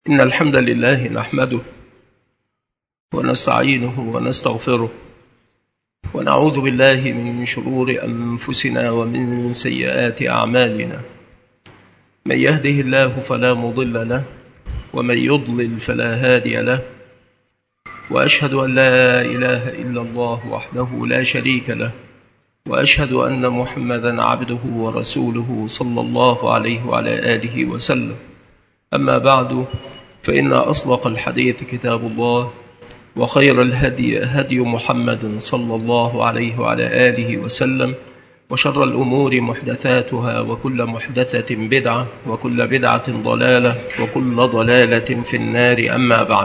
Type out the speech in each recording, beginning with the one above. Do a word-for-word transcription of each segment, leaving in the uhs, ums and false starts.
إن الحمد لله نحمده ونستعينه ونستغفره ونعوذ بالله من شرور أنفسنا ومن سيئات أعمالنا. من يهده الله فلا مضل له ومن يضلل فلا هادي له، وأشهد أن لا إله إلا الله وحده لا شريك له، وأشهد أن محمدًا عبده ورسوله صلى الله عليه وعلى آله وسلم. أما بعد، فإن أصدق الحديث كتاب الله، وخير الهدي هدي محمد صلى الله عليه وعلى آله وسلم، وشر الأمور محدثاتها، وكل محدثة بدعة، وكل بدعة ضلالة، وكل ضلالة في النار. أما بعد،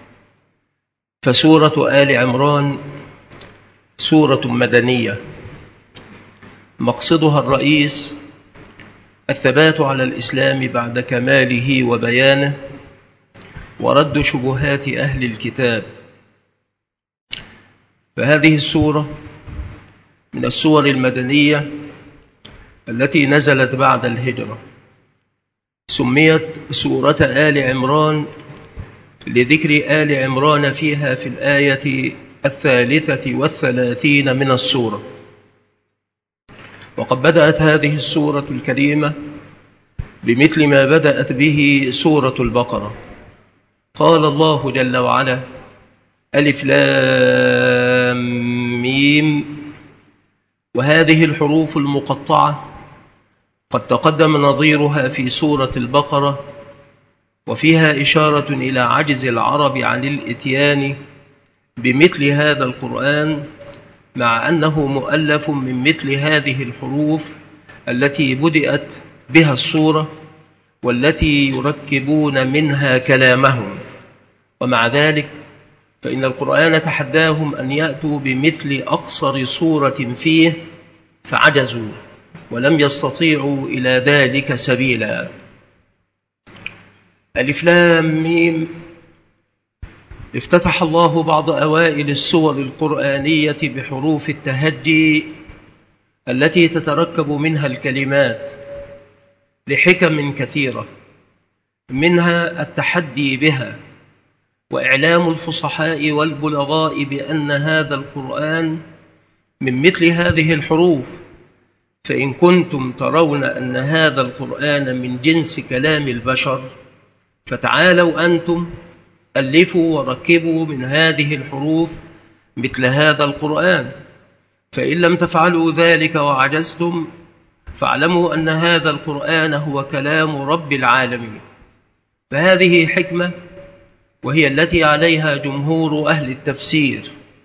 فسورة آل عمران سورة مدنية، مقصدها الرئيس الثبات على الإسلام بعد كماله وبيانه، ورد شبهات أهل الكتاب. فهذه السورة من السور المدنية التي نزلت بعد الهجرة، سميت سورة آل عمران لذكر آل عمران فيها في الآية الثالثة والثلاثين من السورة. وقد بدأت هذه السورة الكريمة بمثل ما بدأت به سورة البقرة. قال الله جل وعلا: ألف لام ميم. وهذه الحروف المقطعة قد تقدم نظيرها في سورة البقرة، وفيها إشارة إلى عجز العرب عن الإتيان بمثل هذا القرآن، مع أنه مؤلف من مثل هذه الحروف التي بدأت بها السورة والتي يركبون منها كلامهم. ومع ذلك فإن القرآن تحداهم أن يأتوا بمثل أقصر سورة فيه، فعجزوا ولم يستطيعوا إلى ذلك سبيلا. ألف لام ميم. افتتح الله بعض أوائل السور القرآنية بحروف التهجي التي تتركب منها الكلمات لحكم كثيرة، منها التحدي بها، وإعلام الفصحاء والبلغاء بأن هذا القرآن من مثل هذه الحروف. فإن كنتم ترون أن هذا القرآن من جنس كلام البشر، فتعالوا أنتم ألفوا وركبوا من هذه الحروف مثل هذا القرآن. فإن لم تفعلوا ذلك وعجزتم، فاعلموا أن هذا القرآن هو كلام رب العالمين. فهذه حكمة، وهي التي عليها جمهور أهل التفسير.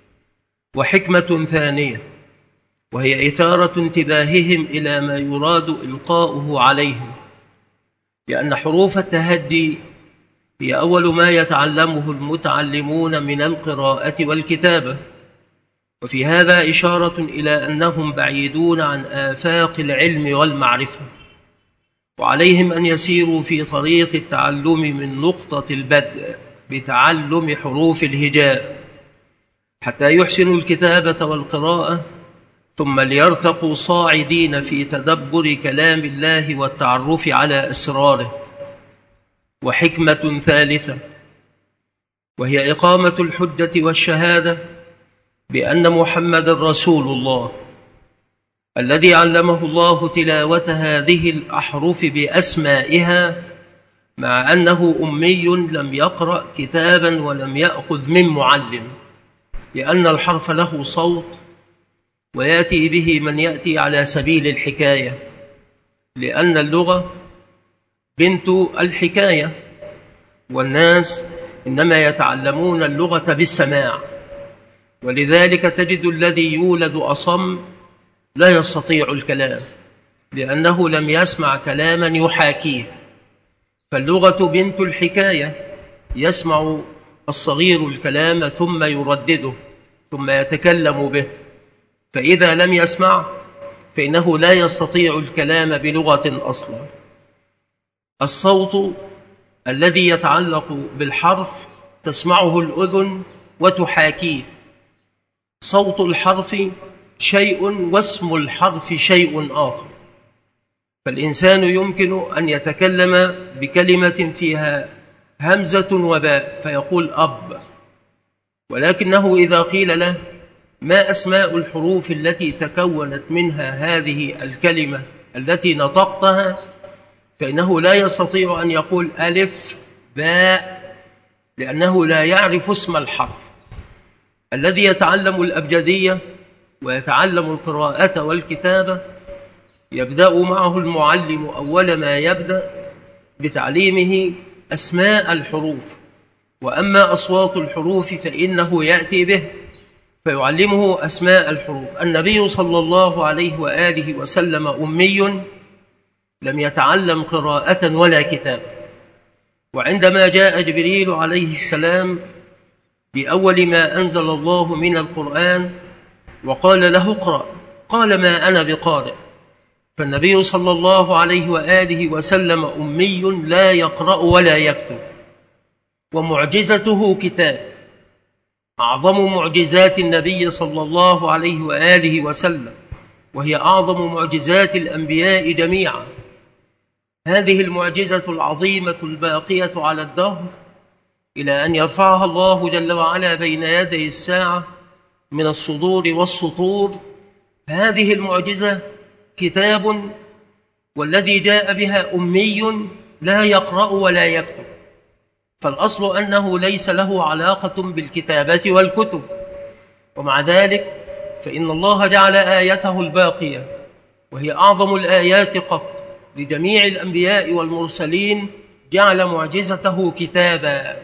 وحكمة ثانية، وهي إثارة انتباههم إلى ما يراد إلقاؤه عليهم، لأن حروف التهدي هي أول ما يتعلمه المتعلمون من القراءة والكتابة. وفي هذا إشارة إلى أنهم بعيدون عن آفاق العلم والمعرفة، وعليهم أن يسيروا في طريق التعلم من نقطة البدء بتعلم حروف الهجاء، حتى يحسنوا الكتابة والقراءة، ثم ليرتقوا صاعدين في تدبر كلام الله والتعرف على أسراره. وحكمة ثالثة، وهي إقامة الحجة والشهادة بأن محمد رسول الله، الذي علمه الله تلاوة هذه الأحرف بأسمائها، مع أنه أمي لم يقرأ كتابا ولم يأخذ من معلم، لأن الحرف له صوت، ويأتي به من يأتي على سبيل الحكاية، لأن اللغة بنت الحكاية، والناس إنما يتعلمون اللغة بالسماع. ولذلك تجد الذي يولد أصم لا يستطيع الكلام، لأنه لم يسمع كلاما يحاكيه. فاللغة بنت الحكاية، يسمع الصغير الكلام ثم يردده ثم يتكلم به، فإذا لم يسمع فإنه لا يستطيع الكلام بلغة أصلا. الصوت الذي يتعلق بالحرف تسمعه الأذن وتحاكيه. صوت الحرف شيء واسم الحرف شيء آخر. فالإنسان يمكن أن يتكلم بكلمة فيها همزة وباء فيقول أب. ولكنه إذا قيل له ما أسماء الحروف التي تكونت منها هذه الكلمة التي نطقتها، فإنه لا يستطيع أن يقول ألف باء، لأنه لا يعرف اسم الحرف. الذي يتعلم الأبجدية ويتعلم القراءة والكتابة يبدأ معه المعلم أول ما يبدأ بتعليمه أسماء الحروف، وأما أصوات الحروف فإنه يأتي به فيعلمه أسماء الحروف. النبي صلى الله عليه وآله وسلم أمي لم يتعلم قراءة ولا كتابة، وعندما جاء جبريل عليه السلام بأول ما أنزل الله من القرآن وقال له اقرأ، قال ما أنا بقارئ. فالنبي صلى الله عليه وآله وسلم أمي لا يقرأ ولا يكتب، ومعجزته كتاب. أعظم معجزات النبي صلى الله عليه وآله وسلم، وهي أعظم معجزات الأنبياء جميعا، هذه المعجزة العظيمة الباقية على الدهر إلى أن يرفعها الله جل وعلا بين يدي الساعة من الصدور والسطور. هذه المعجزة كتاب، والذي جاء بها أمي لا يقرأ ولا يكتب، فالأصل أنه ليس له علاقة بالكتابة والكتب. ومع ذلك فإن الله جعل آيته الباقية، وهي أعظم الآيات قط لجميع الأنبياء والمرسلين، جعل معجزته كتابا.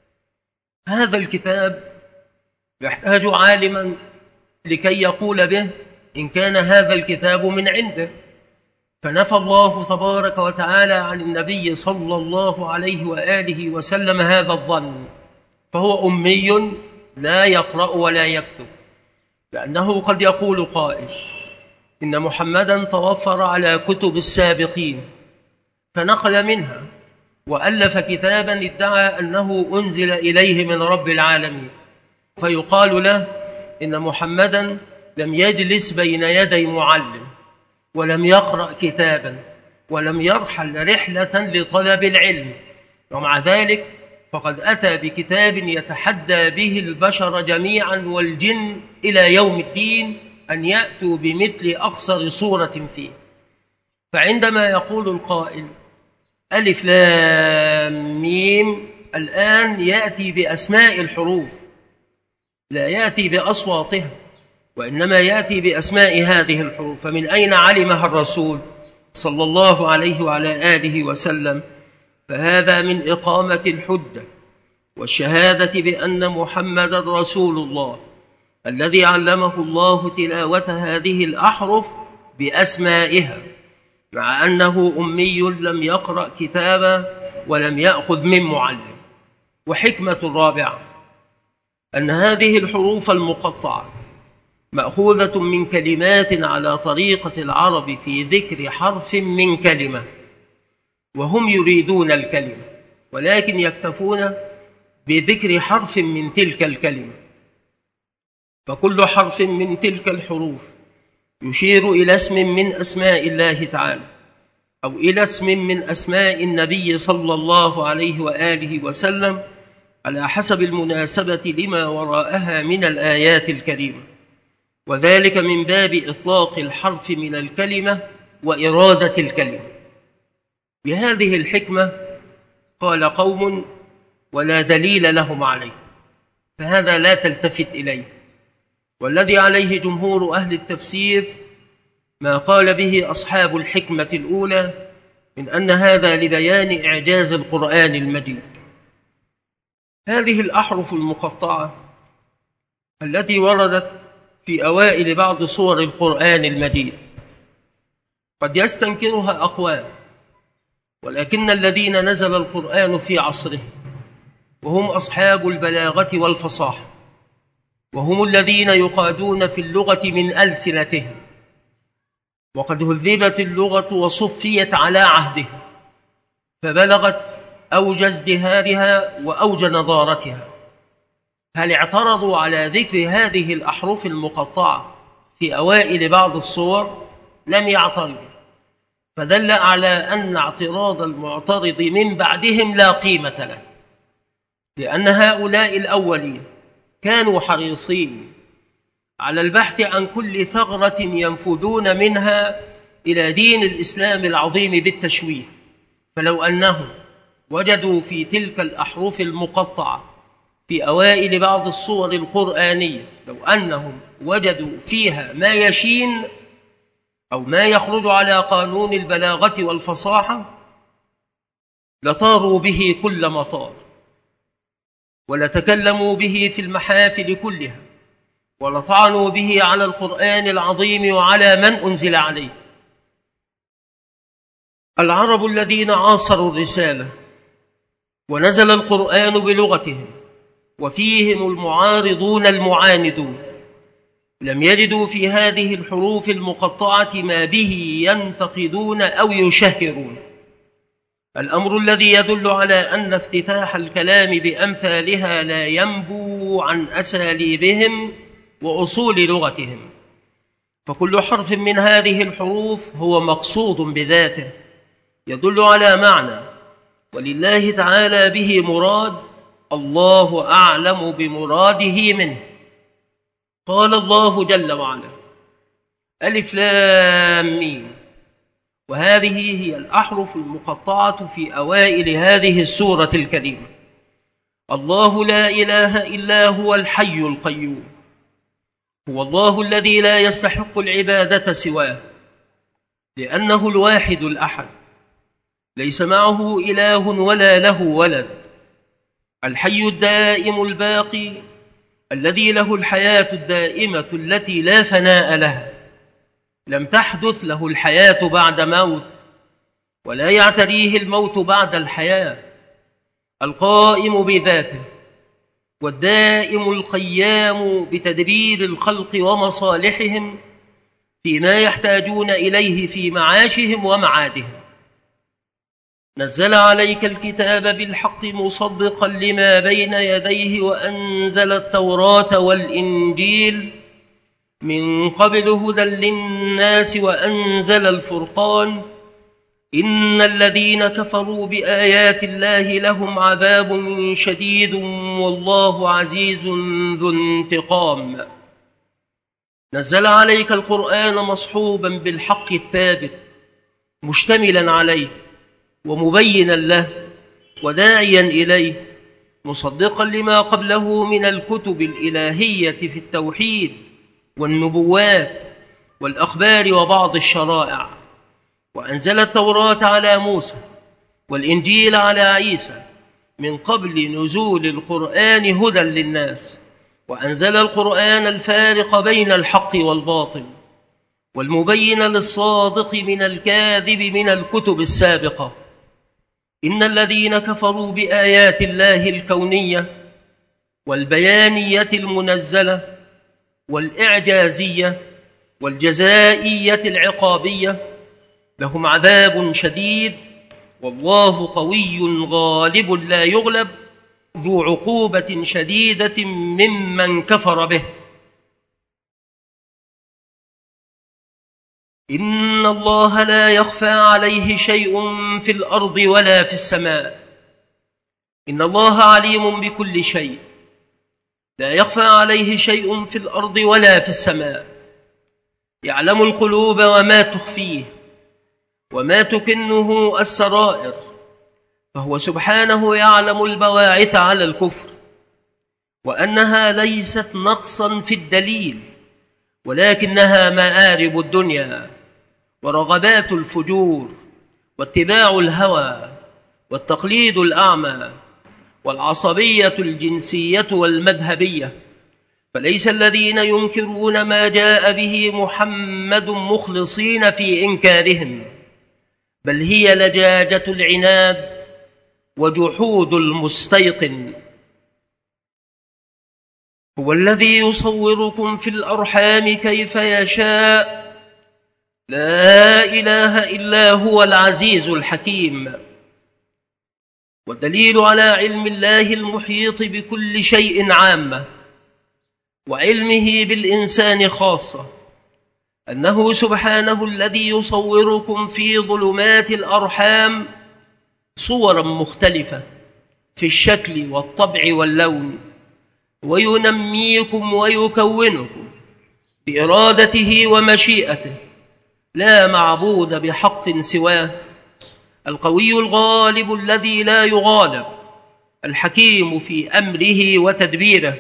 هذا الكتاب يحتاج عالما لكي يقول به إن كان هذا الكتاب من عنده، فنفى الله تبارك وتعالى عن النبي صلى الله عليه وآله وسلم هذا الظن، فهو أمي لا يقرأ ولا يكتب. لأنه قد يقول قائل إن محمدا توفر على كتب السابقين فنقل منها وألف كتابا ادعى أنه أنزل إليه من رب العالمين، فيقال له إن محمدا لم يجلس بين يدي معلم، ولم يقرأ كتابا، ولم يرحل رحلة لطلب العلم، ومع ذلك فقد أتى بكتاب يتحدى به البشر جميعا والجن إلى يوم الدين أن يأتوا بمثل أقصر صورة فيه. فعندما يقول القائل ألف لام ميم، الآن يأتي بأسماء الحروف، لا يأتي بأصواتها، وإنما يأتي بأسماء هذه الحروف. فمن أين علمها الرسول صلى الله عليه وعلى آله وسلم؟ فهذا من إقامة الحجة والشهادة بأن محمد رسول الله، الذي علمه الله تلاوة هذه الأحرف بأسمائها، مع أنه أمي لم يقرأ كتابا ولم يأخذ من معلم. وحكمة الرابعة أن هذه الحروف المقطعة مأخوذة من كلمات على طريقة العرب في ذكر حرف من كلمة، وهم يريدون الكلمة ولكن يكتفون بذكر حرف من تلك الكلمة. فكل حرف من تلك الحروف يشير إلى اسم من أسماء الله تعالى، أو إلى اسم من أسماء النبي صلى الله عليه وآله وسلم، على حسب المناسبة لما وراءها من الآيات الكريمة، وذلك من باب إطلاق الحرف من الكلمة وإرادة الكلمة. بهذه الحكمة قال قوم ولا دليل لهم عليه، فهذا لا تلتفت إليه. والذي عليه جمهور أهل التفسير ما قال به أصحاب الحكمة الأولى من أن هذا لبيان إعجاز القرآن المجيد. هذه الأحرف المقطعة التي وردت في أوائل بعض صور القرآن المجيد قد يستنكرها أقوام، ولكن الذين نزل القرآن في عصره وهم أصحاب البلاغة والفصاحة، وهم الذين يقادون في اللغة من ألسنتهم، وقد هذبت اللغة وصفيت على عهده فبلغت أوج ازدهارها وأوج نضارتها. هل اعترضوا على ذكر هذه الأحرف المقطعة في أوائل بعض الصور؟ لم يعترضوا، فدل على أن اعتراض المعترض من بعدهم لا قيمة له، لأن هؤلاء الأولين كانوا حريصين على البحث عن كل ثغرة ينفذون منها إلى دين الإسلام العظيم بالتشويه. فلو أنهم وجدوا في تلك الأحرف المقطعة في أوائل بعض الصور القرآنية، لو أنهم وجدوا فيها ما يشين أو ما يخرج على قانون البلاغة والفصاحة، لطاروا به كل مطار، ولتكلموا به في المحافل كلها، ولطعنوا به على القرآن العظيم وعلى من أنزل عليه. العرب الذين عاصروا الرسالة ونزل القرآن بلغتهم وفيهم المعارضون المعاندون، لم يجدوا في هذه الحروف المقطعة ما به ينتقدون أو يشهرون، الأمر الذي يدل على أن افتتاح الكلام بأمثالها لا ينبو عن أساليبهم وأصول لغتهم. فكل حرف من هذه الحروف هو مقصود بذاته يدل على معنى، ولله تعالى به مراد، الله أعلم بمراده منه. قال الله جل وعلا: ألف لام ميم، وهذه هي الأحرف المقطعة في أوائل هذه السورة الكريمة. الله لا إله إلا هو الحي القيوم، هو الله الذي لا يستحق العبادة سواه، لأنه الواحد الأحد، ليس معه إله ولا له ولد، الحي الدائم الباقي الذي له الحياة الدائمة التي لا فناء لها، لم تحدث له الحياة بعد موت، ولا يعتريه الموت بعد الحياة، القائم بذاته والدائم القيام بتدبير الخلق ومصالحهم فيما يحتاجون إليه في معاشهم ومعادهم. نزل عليك الكتاب بالحق مصدقا لما بين يديه، وأنزل التوراة والإنجيل من قبل هدى للناس، وأنزل الفرقان، إن الذين كفروا بآيات الله لهم عذاب شديد والله عزيز ذو انتقام. نزل عليك القرآن مصحوبا بالحق الثابت مشتملا عليه ومبينا له وداعيا إليه، مصدقا لما قبله من الكتب الإلهية في التوحيد والنبوات والأخبار وبعض الشرائع. وأنزل التوراة على موسى والإنجيل على عيسى من قبل نزول القرآن هدى للناس، وأنزل القرآن الفارق بين الحق والباطل والمبين للصادق من الكاذب من الكتب السابقة. إن الذين كفروا بآيات الله الكونية والبيانية المنزلة والإعجازية والجزائية العقابية لهم عذاب شديد، والله قوي غالب لا يغلب، ذو عقوبة شديدة ممن كفر به. إن الله لا يخفى عليه شيء في الأرض ولا في السماء، إن الله عليم بكل شيء، لا يخفى عليه شيء في الأرض ولا في السماء، يعلم القلوب وما تخفيه وما تكنه السرائر، فهو سبحانه يعلم البواعث على الكفر، وأنها ليست نقصا في الدليل، ولكنها مآرب الدنيا ورغبات الفجور واتباع الهوى والتقليد الأعمى والعصبية الجنسية والمذهبية. فليس الذين ينكرون ما جاء به محمد مخلصين في إنكارهم، بل هي لجاجة العناد وجحود المستيقن. هو الذي يصوركم في الأرحام كيف يشاء، لا إله إلا هو العزيز الحكيم. والدليل على علم الله المحيط بكل شيء عامة وعلمه بالإنسان خاصة أنه سبحانه الذي يصوركم في ظلمات الأرحام صورا مختلفة في الشكل والطبع واللون، وينميكم ويكونكم بإرادته ومشيئته، لا معبود بحق سواه، القوي الغالب الذي لا يغالب، الحكيم في أمره وتدبيره.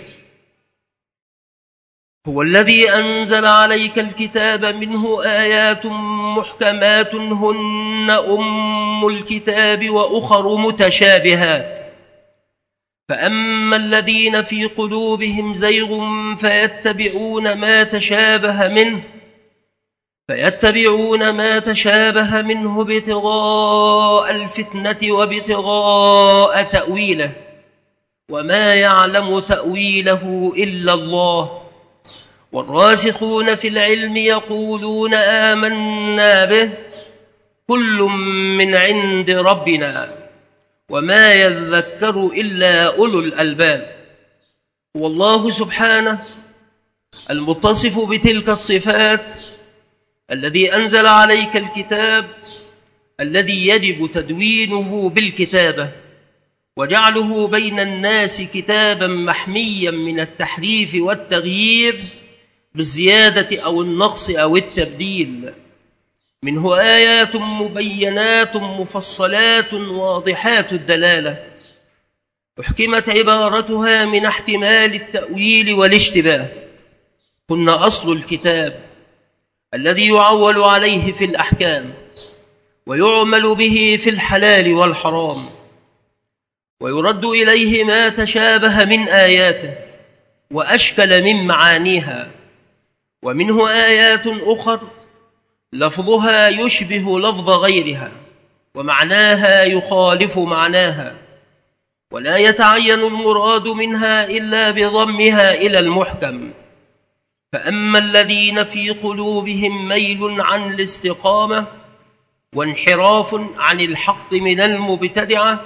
هو الذي أنزل عليك الكتاب منه آيات محكمات هن أم الكتاب وأخر متشابهات، فأما الذين في قلوبهم زيغ فيتبعون ما تشابه منه فيتبعون ما تشابه منه ابتغاء الفتنة وابتغاء تأويله، وما يعلم تأويله إلا الله، والراسخون في العلم يقولون آمنا به كل من عند ربنا وما يذكر إلا أولو الألباب. والله سبحانه المتصف بتلك الصفات الذي أنزل عليك الكتاب الذي يجب تدوينه بالكتابة وجعله بين الناس كتابا محميا من التحريف والتغيير بالزيادة أو النقص أو التبديل، منه آيات مبينات مفصلات واضحات الدلالة، أحكمت عبارتها من احتمال التأويل والاشتباه، هن أصل الكتاب الذي يعول عليه في الأحكام ويعمل به في الحلال والحرام، ويرد إليه ما تشابه من آياته وأشكل من معانيها، ومنه آيات أخر لفظها يشبه لفظ غيرها ومعناها يخالف معناها، ولا يتعين المراد منها إلا بضمها إلى المحكم. فأما الذين في قلوبهم ميل عن الاستقامة وانحراف عن الحق من المبتدعة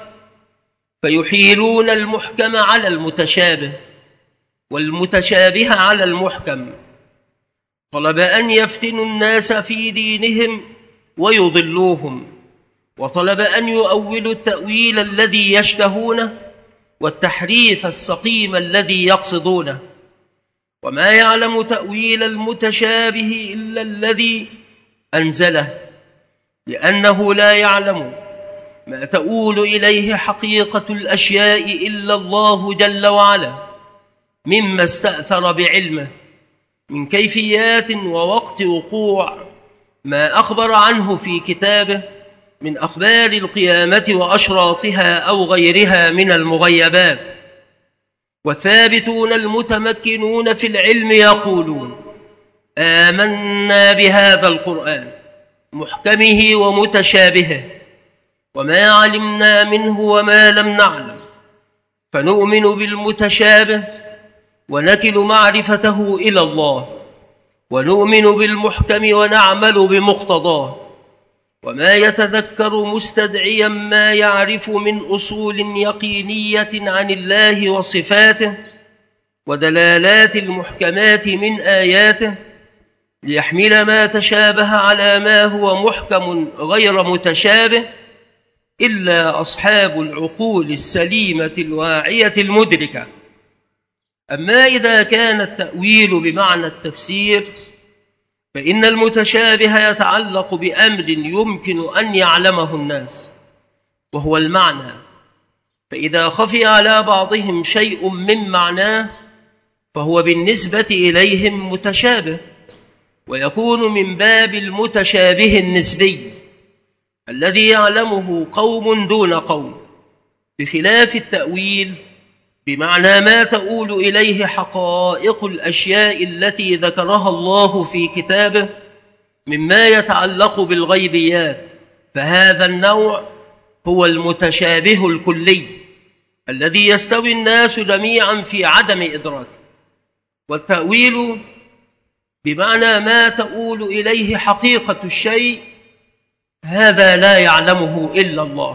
فيحيلون المحكم على المتشابه والمتشابه على المحكم، طلب أن يفتنوا الناس في دينهم ويضلوهم، وطلب أن يؤولوا التأويل الذي يشتهونه والتحريف السقيم الذي يقصدونه، وما يعلم تأويل المتشابه إلا الذي أنزله، لأنه لا يعلم ما تؤول إليه حقيقة الأشياء إلا الله جل وعلا، مما استأثر بعلمه من كيفيات ووقت وقوع ما أخبر عنه في كتابه من أخبار القيامة وأشراطها أو غيرها من المغيبات. والثابتون المتمكنون في العلم يقولون آمنا بهذا القرآن محكمه ومتشابهه وما علمنا منه وما لم نعلم، فنؤمن بالمتشابه ونكل معرفته إلى الله، ونؤمن بالمحكم ونعمل بمقتضاه، وما يتذكر مستدعيا ما يعرف من أصول يقينية عن الله وصفاته ودلالات المحكمات من آياته، ليحمل ما تشابه على ما هو محكم غير متشابه إلا أصحاب العقول السليمة الواعية المدركة. أما إذا كان التأويل بمعنى التفسير فإن المتشابه يتعلق بأمر يمكن أن يعلمه الناس وهو المعنى، فإذا خفي على بعضهم شيء من معناه فهو بالنسبة إليهم متشابه، ويكون من باب المتشابه النسبي الذي يعلمه قوم دون قوم، بخلاف التأويل بمعنى ما تؤول إليه حقائق الأشياء التي ذكرها الله في كتابه مما يتعلق بالغيبيات، فهذا النوع هو المتشابه الكلي الذي يستوي الناس جميعا في عدم إدراكه. والتأويل بمعنى ما تؤول إليه حقيقة الشيء هذا لا يعلمه إلا الله،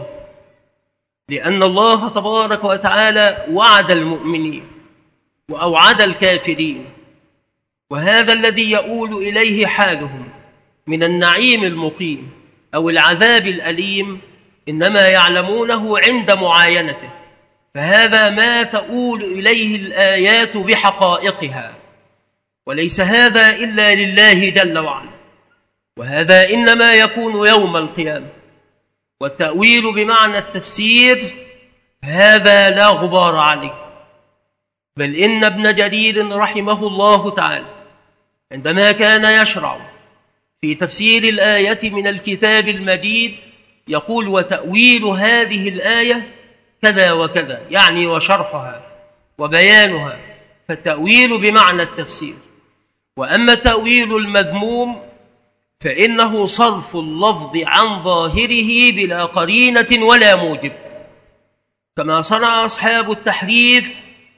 لأن الله تبارك وتعالى وعد المؤمنين وأوعد الكافرين، وهذا الذي يؤول إليه حالهم من النعيم المقيم أو العذاب الأليم إنما يعلمونه عند معاينته، فهذا ما تؤول إليه الآيات بحقائقها، وليس هذا إلا لله جل وعلا، وهذا إنما يكون يوم القيامة. والتأويل بمعنى التفسير هذا لا غبار عليه، بل إن ابن جرير رحمه الله تعالى عندما كان يشرع في تفسير الآية من الكتاب المجيد يقول: وتأويل هذه الآية كذا وكذا، يعني وشرحها وبيانها. فالتأويل بمعنى التفسير. وأما التأويل المذموم فإنه صرف اللفظ عن ظاهره بلا قرينة ولا موجب، كما صنع أصحاب التحريف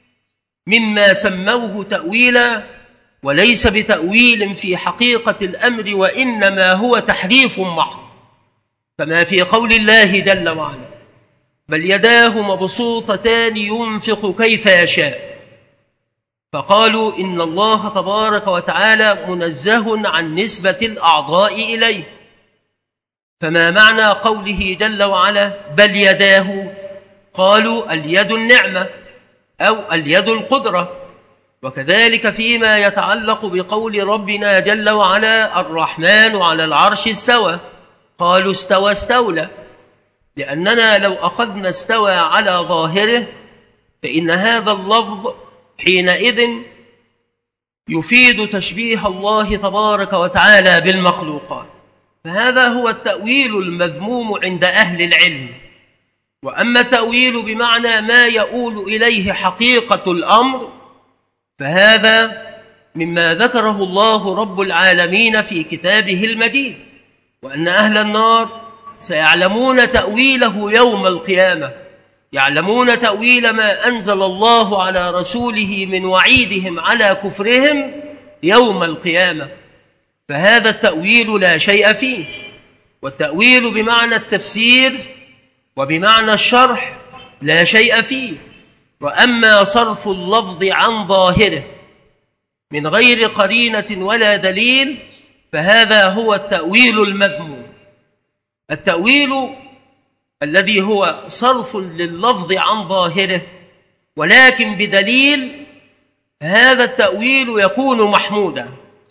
مما سموه تأويلا، وليس بتأويل في حقيقة الأمر، وإنما هو تحريف محض، كما في قول الله جل وعلا: بل يداه مبسوطتان ينفق كيف يشاء. فقالوا إن الله تبارك وتعالى منزه عن نسبة الأعضاء إليه، فما معنى قوله جل وعلا بل يداه؟ قالوا اليد النعمة أو اليد القدرة. وكذلك فيما يتعلق بقول ربنا جل وعلا الرحمن على العرش استوى، قالوا استوى استولى، لأننا لو أخذنا استوى على ظاهره فإن هذا اللفظ حينئذ يفيد تشبيه الله تبارك وتعالى بالمخلوقات، فهذا هو التأويل المذموم عند أهل العلم. وأما التأويل بمعنى ما يؤول إليه حقيقة الأمر فهذا مما ذكره الله رب العالمين في كتابه المجيد، وأن أهل النار سيعلمون تأويله يوم القيامة، يعلمون تأويل ما أنزل الله على رسوله من وعيدهم على كفرهم يوم القيامة، فهذا التأويل لا شيء فيه. والتأويل بمعنى التفسير وبمعنى الشرح لا شيء فيه. وأما صرف اللفظ عن ظاهره من غير قرينة ولا دليل فهذا هو التأويل المذموم. التأويل الذي هو صرف لللفظ عن ظاهره ولكن بدليل، هذا التأويل يكون محمودا،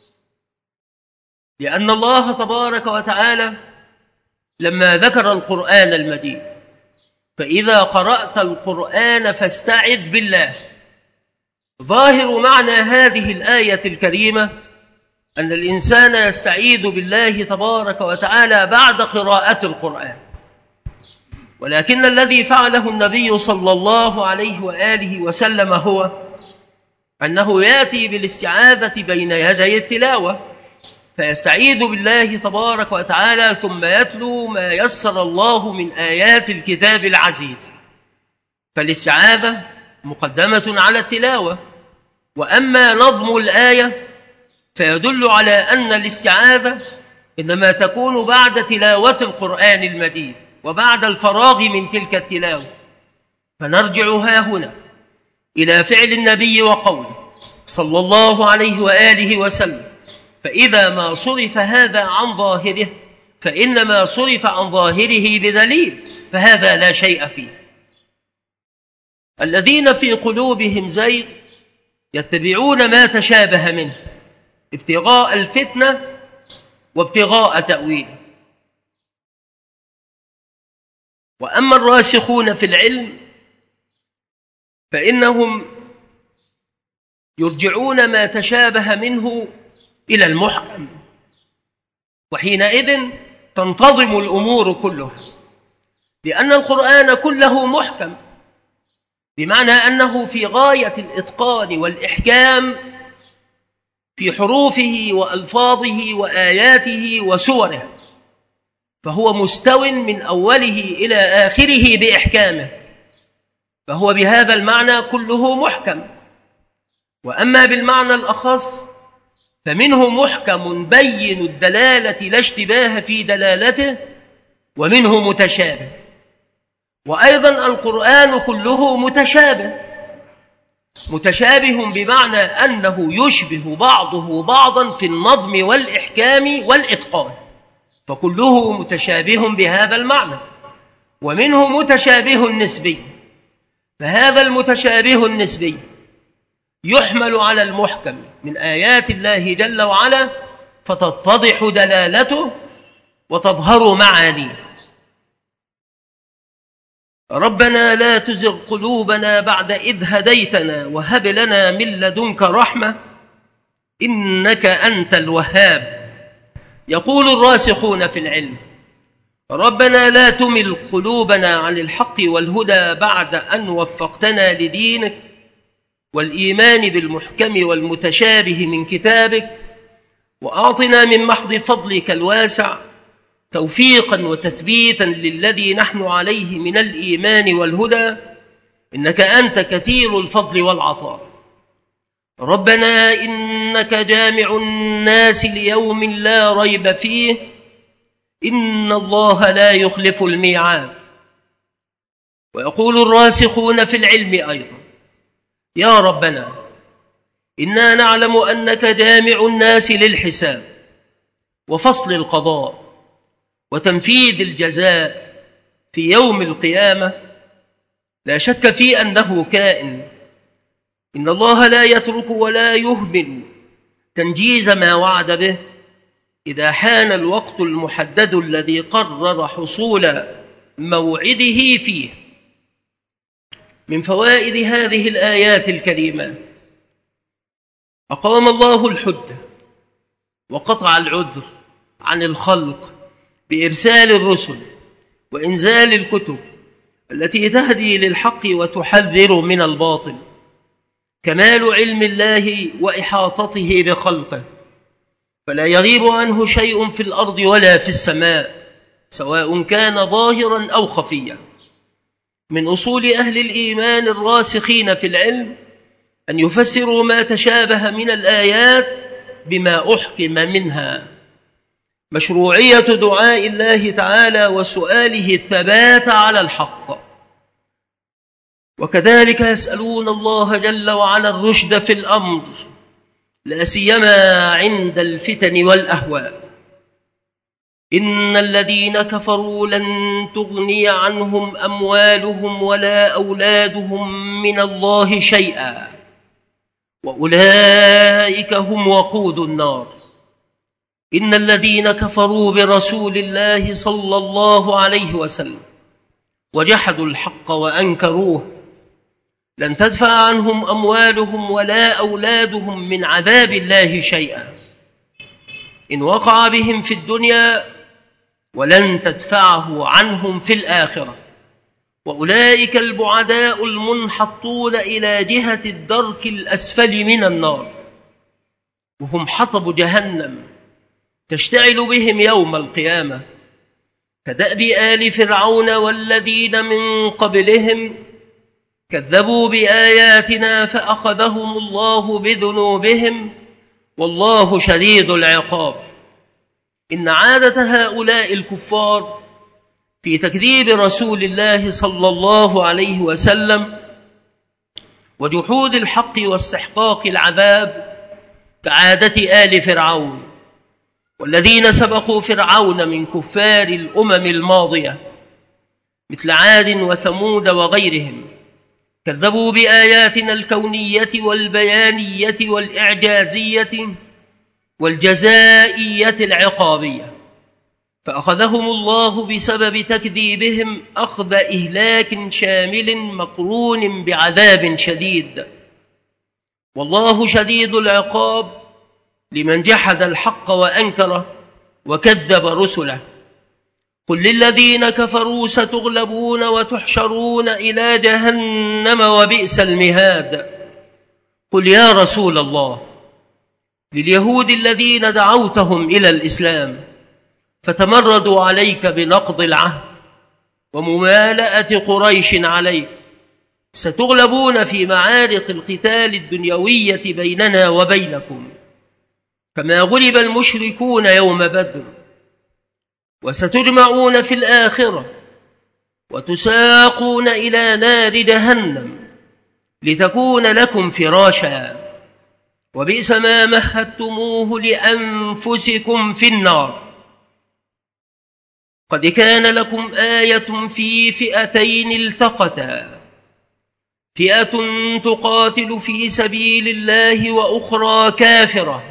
لأن الله تبارك وتعالى لما ذكر القرآن المجيد فإذا قرأت القرآن فاستعذ بالله، ظاهر معنى هذه الآية الكريمة أن الإنسان يستعيذ بالله تبارك وتعالى بعد قراءة القرآن، ولكن الذي فعله النبي صلى الله عليه وآله وسلم هو أنه يأتي بالاستعاذة بين يدي التلاوة، فيستعيذ بالله تبارك وتعالى ثم يتلو ما يسر الله من آيات الكتاب العزيز، فالاستعاذة مقدمة على التلاوة. وأما نظم الآية فيدل على أن الاستعاذة إنما تكون بعد تلاوة القرآن المجيد وبعد الفراغ من تلك التلاوة. فنرجع ها هنا إلى فعل النبي وقوله صلى الله عليه وآله وسلم: فإذا ما صرف هذا عن ظاهره فإنما صرف عن ظاهره بدليل، فهذا لا شيء فيه. الذين في قلوبهم زيغ يتبعون ما تشابه منه ابتغاء الفتنة وابتغاء تأويله. وأما الراسخون في العلم فإنهم يرجعون ما تشابه منه إلى المحكم، وحينئذ تنتظم الأمور كلها، لأن القرآن كله محكم، بمعنى أنه في غاية الإتقان والإحكام في حروفه وألفاظه وآياته وسوره، فهو مستو من أوله إلى آخره بإحكامه، فهو بهذا المعنى كله محكم. وأما بالمعنى الأخص فمنه محكم بين الدلالة لا اشتباه في دلالته، ومنه متشابه. وأيضا القرآن كله متشابه، متشابه بمعنى أنه يشبه بعضه بعضا في النظم والإحكام والإتقان، فكله متشابه بهذا المعنى. ومنه متشابه نسبي، فهذا المتشابه النسبي يحمل على المحكم من آيات الله جل وعلا فتتضح دلالته وتظهر معانيه. ربنا لا تزغ قلوبنا بعد إذ هديتنا وهب لنا من لدنك رحمة إنك أنت الوهاب. يقول الراسخون في العلم: ربنا لا تمل قلوبنا عن الحق والهدى بعد أن وفقتنا لدينك والإيمان بالمحكم والمتشابه من كتابك، وأعطنا من محض فضلك الواسع توفيقا وتثبيتا للذي نحن عليه من الإيمان والهدى، إنك أنت كثير الفضل والعطاء. ربنا إنك جامع الناس ليوم لا ريب فيه إن الله لا يخلف الميعاد. ويقول الراسخون في العلم أيضا: يا ربنا إنا نعلم أنك جامع الناس للحساب وفصل القضاء وتنفيذ الجزاء في يوم القيامة، لا شك في أنه كائن. إن الله لا يترك ولا يهمل تنجيز ما وعد به إذا حان الوقت المحدد الذي قرر حصول موعده فيه. من فوائد هذه الآيات الكريمات: أقام الله الحجة وقطع العذر عن الخلق بإرسال الرسل وإنزال الكتب التي تهدي للحق وتحذر من الباطل. كمال علم الله وإحاطته بخلقه، فلا يغيب عنه شيء في الأرض ولا في السماء، سواء كان ظاهرا أو خفيا. من أصول أهل الإيمان الراسخين في العلم أن يفسروا ما تشابه من الآيات بما أحكم منها. مشروعية دعاء الله تعالى وسؤاله الثبات على الحق، وكذلك يسألون الله جل وعلا الرشد في الأمر، لا سيما عند الفتن والأهواء. إن الذين كفروا لن تغني عنهم أموالهم ولا أولادهم من الله شيئا وأولئك هم وقود النار. إن الذين كفروا برسول الله صلى الله عليه وسلم وجحدوا الحق وأنكروه لن تدفع عنهم أموالهم ولا أولادهم من عذاب الله شيئا إن وقع بهم في الدنيا، ولن تدفعه عنهم في الآخرة. وأولئك البعداء المنحطون إلى جهة الدرك الأسفل من النار، وهم حطب جهنم تشتعل بهم يوم القيامة، كدأب آل فرعون والذين من قبلهم كذبوا بآياتنا فأخذهم الله بذنوبهم والله شديد العقاب. إن عادة هؤلاء الكفار في تكذيب رسول الله صلى الله عليه وسلم وجحود الحق واستحقاق العذاب كعادة آل فرعون والذين سبقوا فرعون من كفار الأمم الماضية مثل عاد وثمود وغيرهم. كذبوا بآياتنا الكونية والبيانية والإعجازية والجزائية العقابية، فأخذهم الله بسبب تكذيبهم أخذ إهلاك شامل مقرون بعذاب شديد. والله شديد العقاب لمن جحد الحق وأنكره وكذب رسله. قل للذين كفروا ستغلبون وتحشرون إلى جهنم وبئس المهاد. قل يا رسول الله لليهود الذين دعوتهم إلى الإسلام فتمردوا عليك بنقض العهد وممالأة قريش عليك، ستغلبون في معارك القتال الدنيوية بيننا وبينكم كما غلب المشركون يوم بدر، وستجمعون في الآخرة وتساقون إلى نار جهنم لتكون لكم فراشا، وبئس ما مهدتموه لأنفسكم في النار. قد كان لكم آية في فئتين التقتا فئة تقاتل في سبيل الله وأخرى كافرة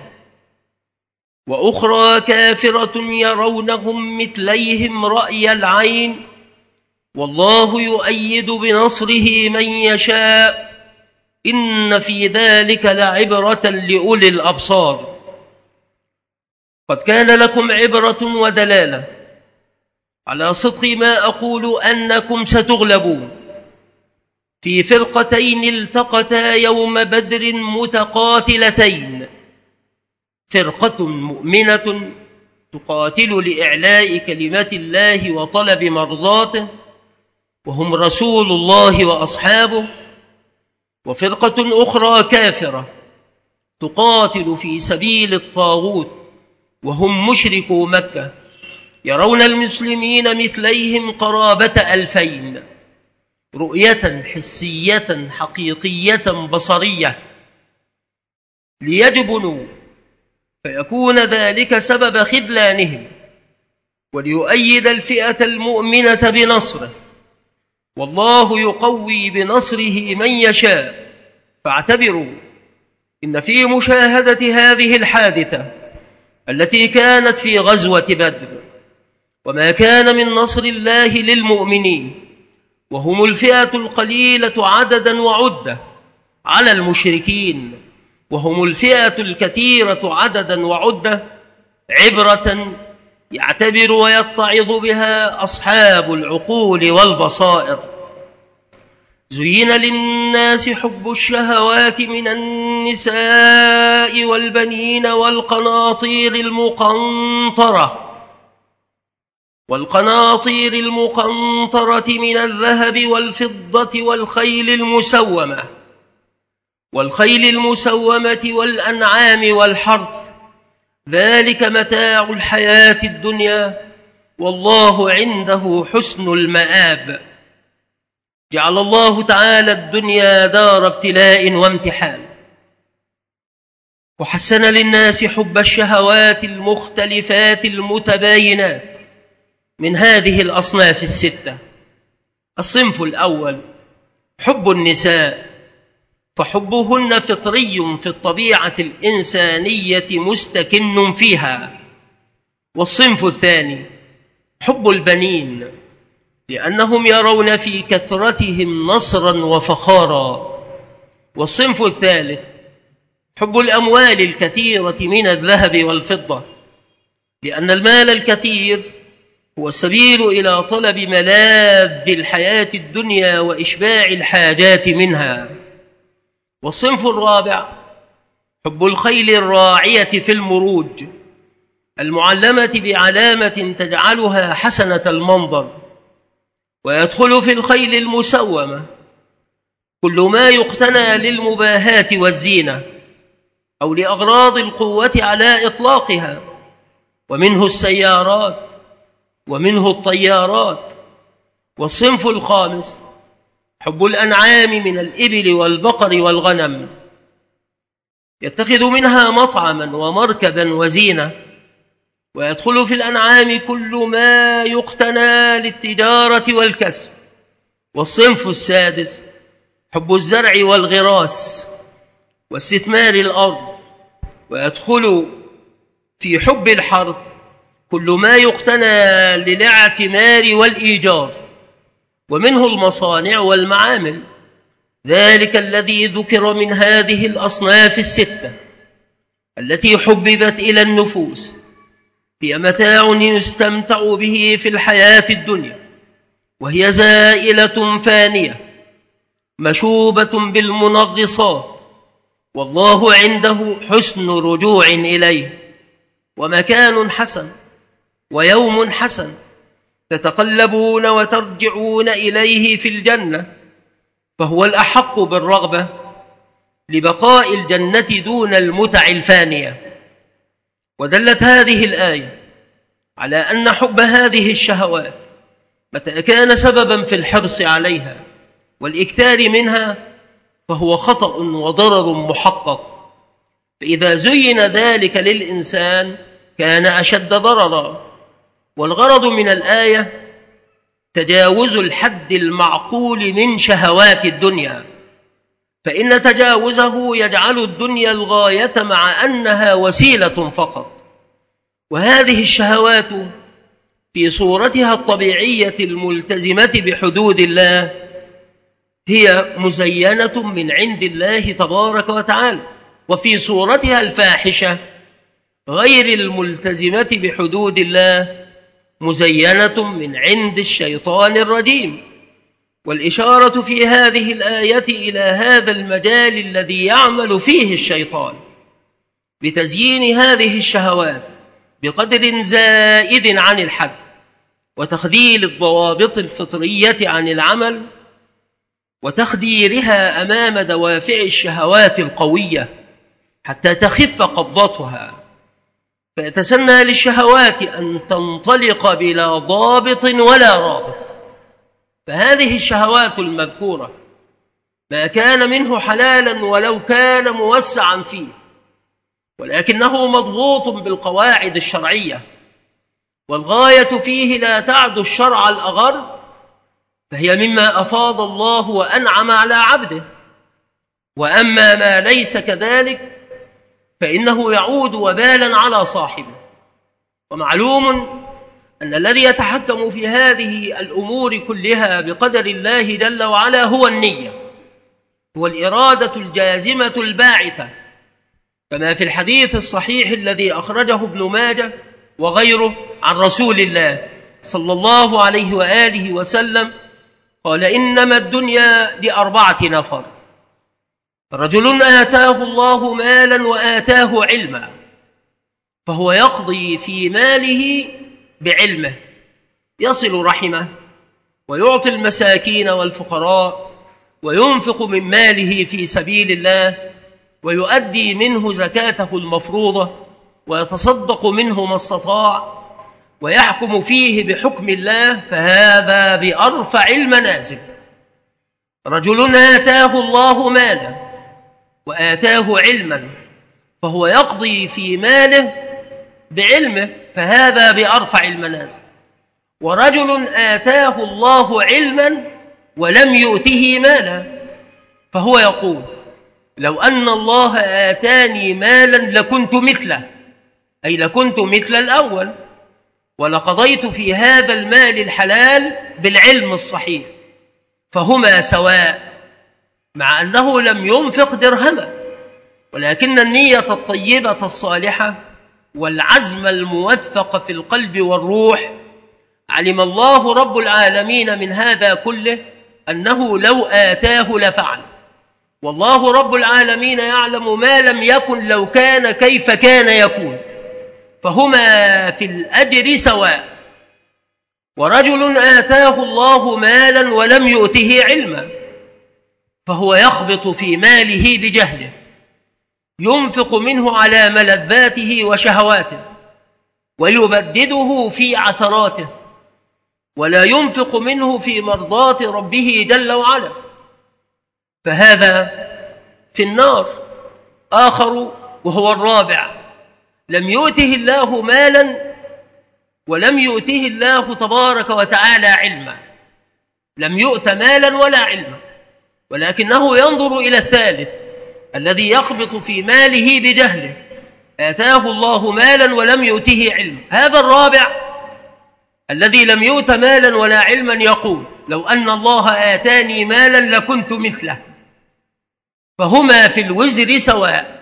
وأخرى كافرة يرونهم مثليهم رأي العين والله يؤيد بنصره من يشاء إن في ذلك لعبرة لأولي الأبصار. قد كان لكم عبرة ودلالة على صدق ما أقول أنكم ستغلبون في فرقتين التقتا يوم بدر متقاتلتين، فرقة مؤمنة تقاتل لإعلاء كلمة الله وطلب مرضاته وهم رسول الله وأصحابه، وفرقة أخرى كافرة تقاتل في سبيل الطاغوت وهم مشركو مكة يرون المسلمين مثليهم قرابة ألفين، رؤية حسية حقيقية بصرية ليجبنوا فيكون ذلك سبب خذلانهم، وليؤيد الفئة المؤمنة بنصره، والله يقوي بنصره من يشاء. فاعتبروا إن في مشاهدة هذه الحادثة التي كانت في غزوة بدر وما كان من نصر الله للمؤمنين وهم الفئة القليلة عددا وعدة على المشركين وهم الفئة الكثيرة عددا وعدة، عبرة يعتبر ويتعظ بها أصحاب العقول والبصائر. زين للناس حب الشهوات من النساء والبنين والقناطير المقنطرة والقناطير المقنطرة من الذهب والفضة والخيل المسومة والخيل المسومة والأنعام والحرث، ذلك متاع الحياة الدنيا والله عنده حسن المآب. جعل الله تعالى الدنيا دار ابتلاء وامتحان، وحسن للناس حب الشهوات المختلفات المتباينات من هذه الأصناف الستة. الصنف الأول حب النساء، فحبهن فطري في الطبيعة الإنسانية مستكن فيها. والصنف الثاني حب البنين، لأنهم يرون في كثرتهم نصرا وفخارا. والصنف الثالث حب الأموال الكثيرة من الذهب والفضة، لأن المال الكثير هو السبيل إلى طلب ملاذ الحياة الدنيا وإشباع الحاجات منها. والصنف الرابع حب الخيل الراعية في المروج، المعلمة بعلامة تجعلها حسنة المنظر. ويدخل في الخيل المسومة كل ما يقتنى للمباهاة والزينة أو لأغراض القوة على إطلاقها، ومنه السيارات ومنه الطيارات. والصنف الخامس حب الأنعام من الإبل والبقر والغنم، يتخذ منها مطعما ومركبا وزينة. ويدخل في الأنعام كل ما يقتنى للتجارة والكسب. والصنف السادس حب الزرع والغراس واستثمار الأرض، ويدخل في حب الحرث كل ما يقتنى للاعتمار والإيجار، ومنه المصانع والمعامل. ذلك الذي ذكر من هذه الأصناف الستة التي حببت إلى النفوس هي متاع يستمتع به في الحياة الدنيا، وهي زائلة فانية مشوبة بالمنغصات، والله عنده حسن رجوع إليه ومكان حسن ويوم حسن تتقلبون وترجعون إليه في الجنة، فهو الأحق بالرغبة لبقاء الجنة دون المتع الفانية. ودلت هذه الآية على أن حب هذه الشهوات متى كان سببا في الحرص عليها والإكثار منها فهو خطأ وضرر محقق، فإذا زين ذلك للإنسان كان أشد ضررا. والغرض من الآية تجاوز الحد المعقول من شهوات الدنيا، فإن تجاوزه يجعل الدنيا الغاية مع أنها وسيلة فقط. وهذه الشهوات في صورتها الطبيعية الملتزمة بحدود الله هي مزينة من عند الله تبارك وتعالى، وفي صورتها الفاحشة غير الملتزمة بحدود الله مزينة من عند الشيطان الرجيم. والإشارة في هذه الآية إلى هذا المجال الذي يعمل فيه الشيطان بتزيين هذه الشهوات بقدر زائد عن الحد، وتخذيل الضوابط الفطرية عن العمل، وتخديرها أمام دوافع الشهوات القوية حتى تخف قبضتها، فيتسنى للشهوات أن تنطلق بلا ضابط ولا رابط. فهذه الشهوات المذكورة ما كان منه حلالا ولو كان موسعا فيه، ولكنه مضبوط بالقواعد الشرعية، والغاية فيه لا تعد الشرع الأغر، فهي مما أفاض الله وأنعم على عبده. وأما ما ليس كذلك فإنه يعود وبالا على صاحبه. ومعلوم أن الذي يتحكم في هذه الأمور كلها بقدر الله جل وعلا هو النية، هو الإرادة الجازمة الباعثة، كما في الحديث الصحيح الذي أخرجه ابن ماجه وغيره عن رسول الله صلى الله عليه وآله وسلم قال: إنما الدنيا لأربعة نفر: رجل آتاه الله مالا وآتاه علما، فهو يقضي في ماله بعلمه، يصل رحمه، ويعطي المساكين والفقراء، وينفق من ماله في سبيل الله، ويؤدي منه زكاته المفروضة، ويتصدق منه ما استطاع، ويحكم فيه بحكم الله، فهذا بأرفع المنازل. رجل آتاه الله مالا وآتاه علما، فهو يقضي في ماله بعلمه، فهذا بأرفع المنازل. ورجل آتاه الله علما ولم يؤته مالا، فهو يقول: لو أن الله آتاني مالا لكنت مثله، أي لكنت مثل الأول، ولقضيت في هذا المال الحلال بالعلم الصحيح، فهما سواء، مع أنه لم ينفق درهما، ولكن النية الطيبة الصالحة والعزم الموثق في القلب والروح علم الله رب العالمين من هذا كله أنه لو آتاه لفعل، والله رب العالمين يعلم ما لم يكن لو كان كيف كان يكون، فهما في الأجر سواء. ورجل آتاه الله مالا ولم يؤته علما، فهو يخبط في ماله بجهله، ينفق منه على ملذاته وشهواته، ويبدده في عثراته، ولا ينفق منه في مرضاة ربه جل وعلا، فهذا في النار. آخر وهو الرابع: لم يؤته الله مالا ولم يؤته الله تبارك وتعالى علما، لم يؤت مالا ولا علما، ولكنه ينظر إلى الثالث الذي يخبط في ماله بجهله، آتاه الله مالا ولم يؤته علما. هذا الرابع الذي لم يؤت مالا ولا علما يقول: لو أن الله آتاني مالا لكنت مثله، فهما في الوزر سواء.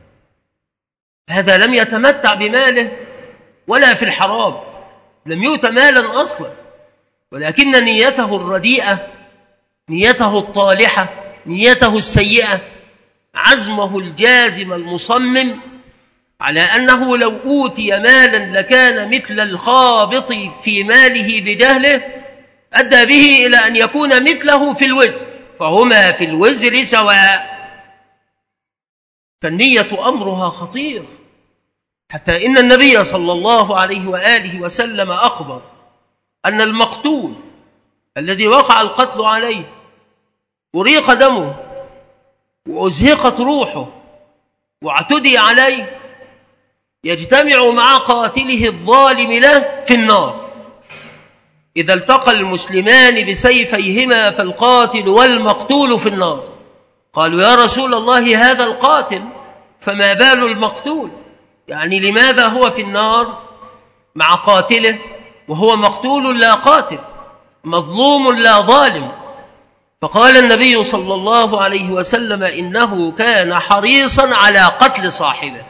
هذا لم يتمتع بماله ولا في الحرام، لم يؤت مالا أصلا، ولكن نيته الرديئة، نيته الطالحة، نيته السيئة، عزمه الجازم المصمم على أنه لو أوتي مالا لكان مثل الخابط في ماله بجهله، أدى به إلى أن يكون مثله في الوزر، فهما في الوزر سواء. فالنية أمرها خطير، حتى إن النبي صلى الله عليه وآله وسلم أخبر أن المقتول الذي وقع القتل عليه أريق دمه وأزهقت روحه واعتدي عليه يجتمع مع قاتله الظالم له في النار. إذا التقى المسلمان بسيفيهما فالقاتل والمقتول في النار، قالوا يا رسول الله هذا القاتل فما بال المقتول؟ يعني لماذا هو في النار مع قاتله وهو مقتول لا قاتل، مظلوم لا ظالم؟ فقال النبي صلى الله عليه وسلم إنه كان حريصا على قتل صاحبه،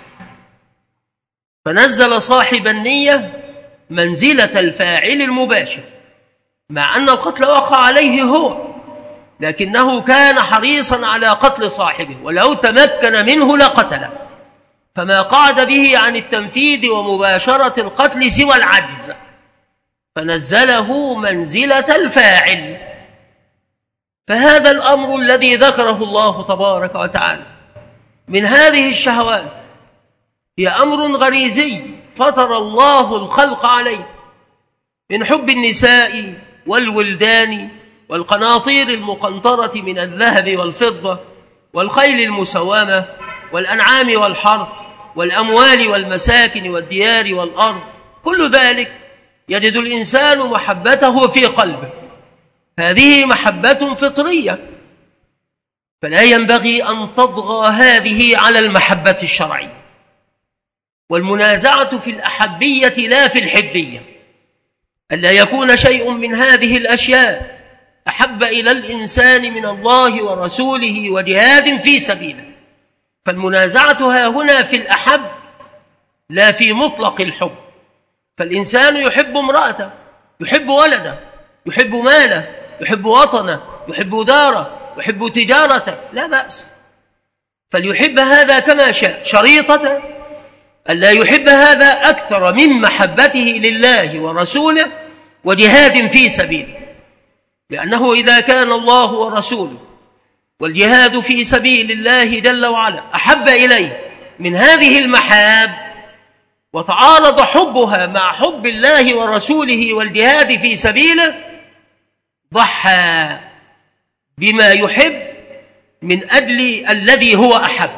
فنزل صاحب النية منزلة الفاعل المباشر، مع أن القتل وقع عليه هو، لكنه كان حريصا على قتل صاحبه، ولو تمكن منه لقتله، فما قعد به عن التنفيذ ومباشرة القتل سوى العجز، فنزله منزلة الفاعل. فهذا الأمر الذي ذكره الله تبارك وتعالى من هذه الشهوات هي أمر غريزي فطر الله الخلق عليه، من حب النساء والولدان والقناطير المقنطرة من الذهب والفضة والخيل المسومة والأنعام والحرث والأموال والمساكن والديار والأرض، كل ذلك يجد الإنسان محبته في قلبه، هذه محبة فطرية، فلا ينبغي أن تطغى هذه على المحبة الشرعية. والمنازعة في الأحبية لا في الحبية، ألا يكون شيء من هذه الأشياء أحب إلى الإنسان من الله ورسوله وجهاد في سبيله، فالمنازعة ها هنا في الأحب لا في مطلق الحب. فالإنسان يحب امرأته، يحب ولده، يحب ماله، يحب وطنه، يحب داره، يحب تجارته، لا بأس، فليحب هذا كما شاء، شريطة ألا يحب هذا أكثر من محبته لله ورسوله وجهاد في سبيله، لأنه إذا كان الله ورسوله والجهاد في سبيل الله جل وعلا أحب إليه من هذه المحاب، وتعارض حبها مع حب الله ورسوله والجهاد في سبيله، ضحى بما يحب من أجل الذي هو أحب،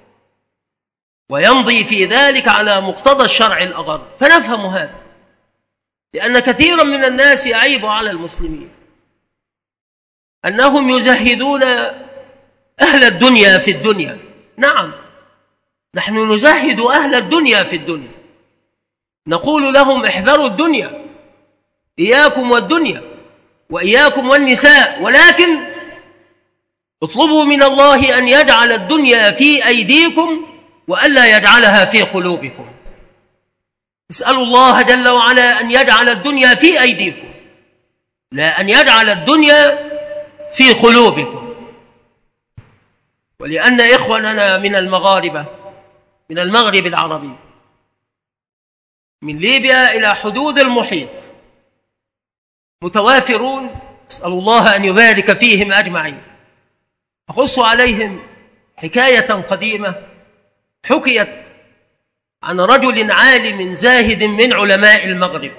ويمضي في ذلك على مقتضى الشرع الأغر. فنفهم هذا، لأن كثيرا من الناس يعيب على المسلمين أنهم يزهدون أهل الدنيا في الدنيا. نعم، نحن نزهد أهل الدنيا في الدنيا، نقول لهم احذروا الدنيا، إياكم والدنيا وإياكم والنساء، ولكن اطلبوا من الله أن يجعل الدنيا في أيديكم وألا يجعلها في قلوبكم. اسألوا الله جل وعلا أن يجعل الدنيا في أيديكم، لا أن يجعل الدنيا في قلوبكم. ولأن إخواننا من المغاربة، من المغرب العربي، من ليبيا إلى حدود المحيط، متوافرون، أسأل الله أن يبارك فيهم أجمعين. أخص عليهم حكاية قديمة حكيت عن رجل عالم زاهد من علماء المغرب،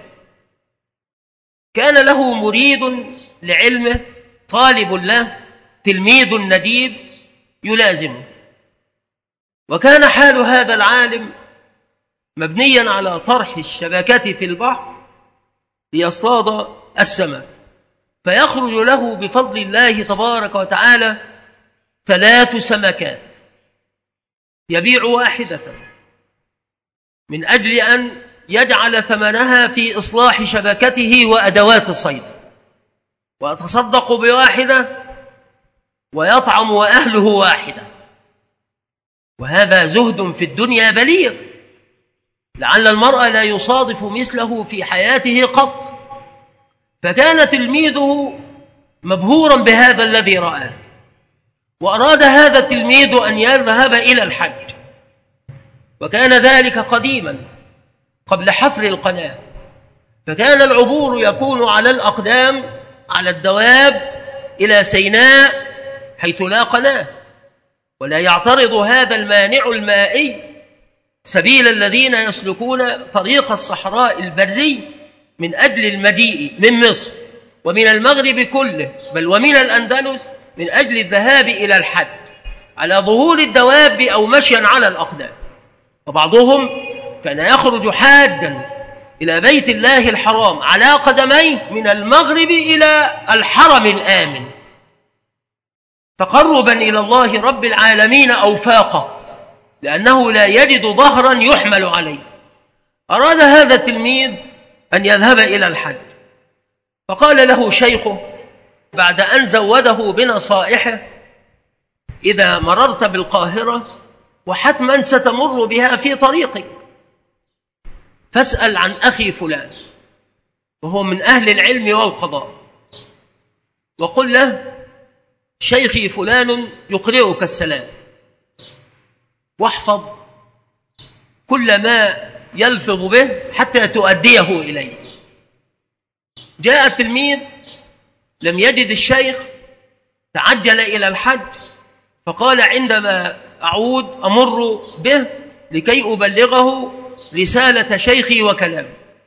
كان له مريد لعلمه، طالب له، تلميذ نديب يلازمه، وكان حال هذا العالم مبنيا على طرح الشبكة في البحر ليصطاد السمك، فيخرج له بفضل الله تبارك وتعالى ثلاث سمكات، يبيع واحدة من أجل أن يجعل ثمنها في إصلاح شبكته وأدوات الصيد، ويتصدق بواحدة ويطعم وأهله واحدة. وهذا زهد في الدنيا بليغ، لعل المرء لا يصادف مثله في حياته قط. فكان تلميذه مبهورا بهذا الذي رآه، وأراد هذا التلميذ أن يذهب إلى الحج، وكان ذلك قديما قبل حفر القناة، فكان العبور يكون على الأقدام على الدواب إلى سيناء حيث لا قناة، ولا يعترض هذا المانع المائي سبيل الذين يسلكون طريق الصحراء البري من أجل المجيء من مصر ومن المغرب كله، بل ومن الأندلس، من أجل الذهاب إلى الحج على ظهور الدواب أو مشيا على الأقدام. وبعضهم كان يخرج حاجا إلى بيت الله الحرام على قدميه من المغرب إلى الحرم الآمن. تقربا إلى الله رب العالمين أوفاقه، لأنه لا يجد ظهرا يحمل عليه. أراد هذا التلميذ أن يذهب إلى الحج، فقال له شيخه بعد أن زوده بنصائحه: إذا مررت بالقاهرة وحتما ستمر بها في طريقك، فاسأل عن أخي فلان وهو من أهل العلم والقضاء، وقل له: شيخي فلان يقرئك السلام، واحفظ كل ما يلفظ به حتى تؤديه إليه. جاء التلميذ لم يجد الشيخ، تعجل إلى الحج، فقال: عندما أعود أمر به لكي أبلغه رسالة شيخي وكلامه.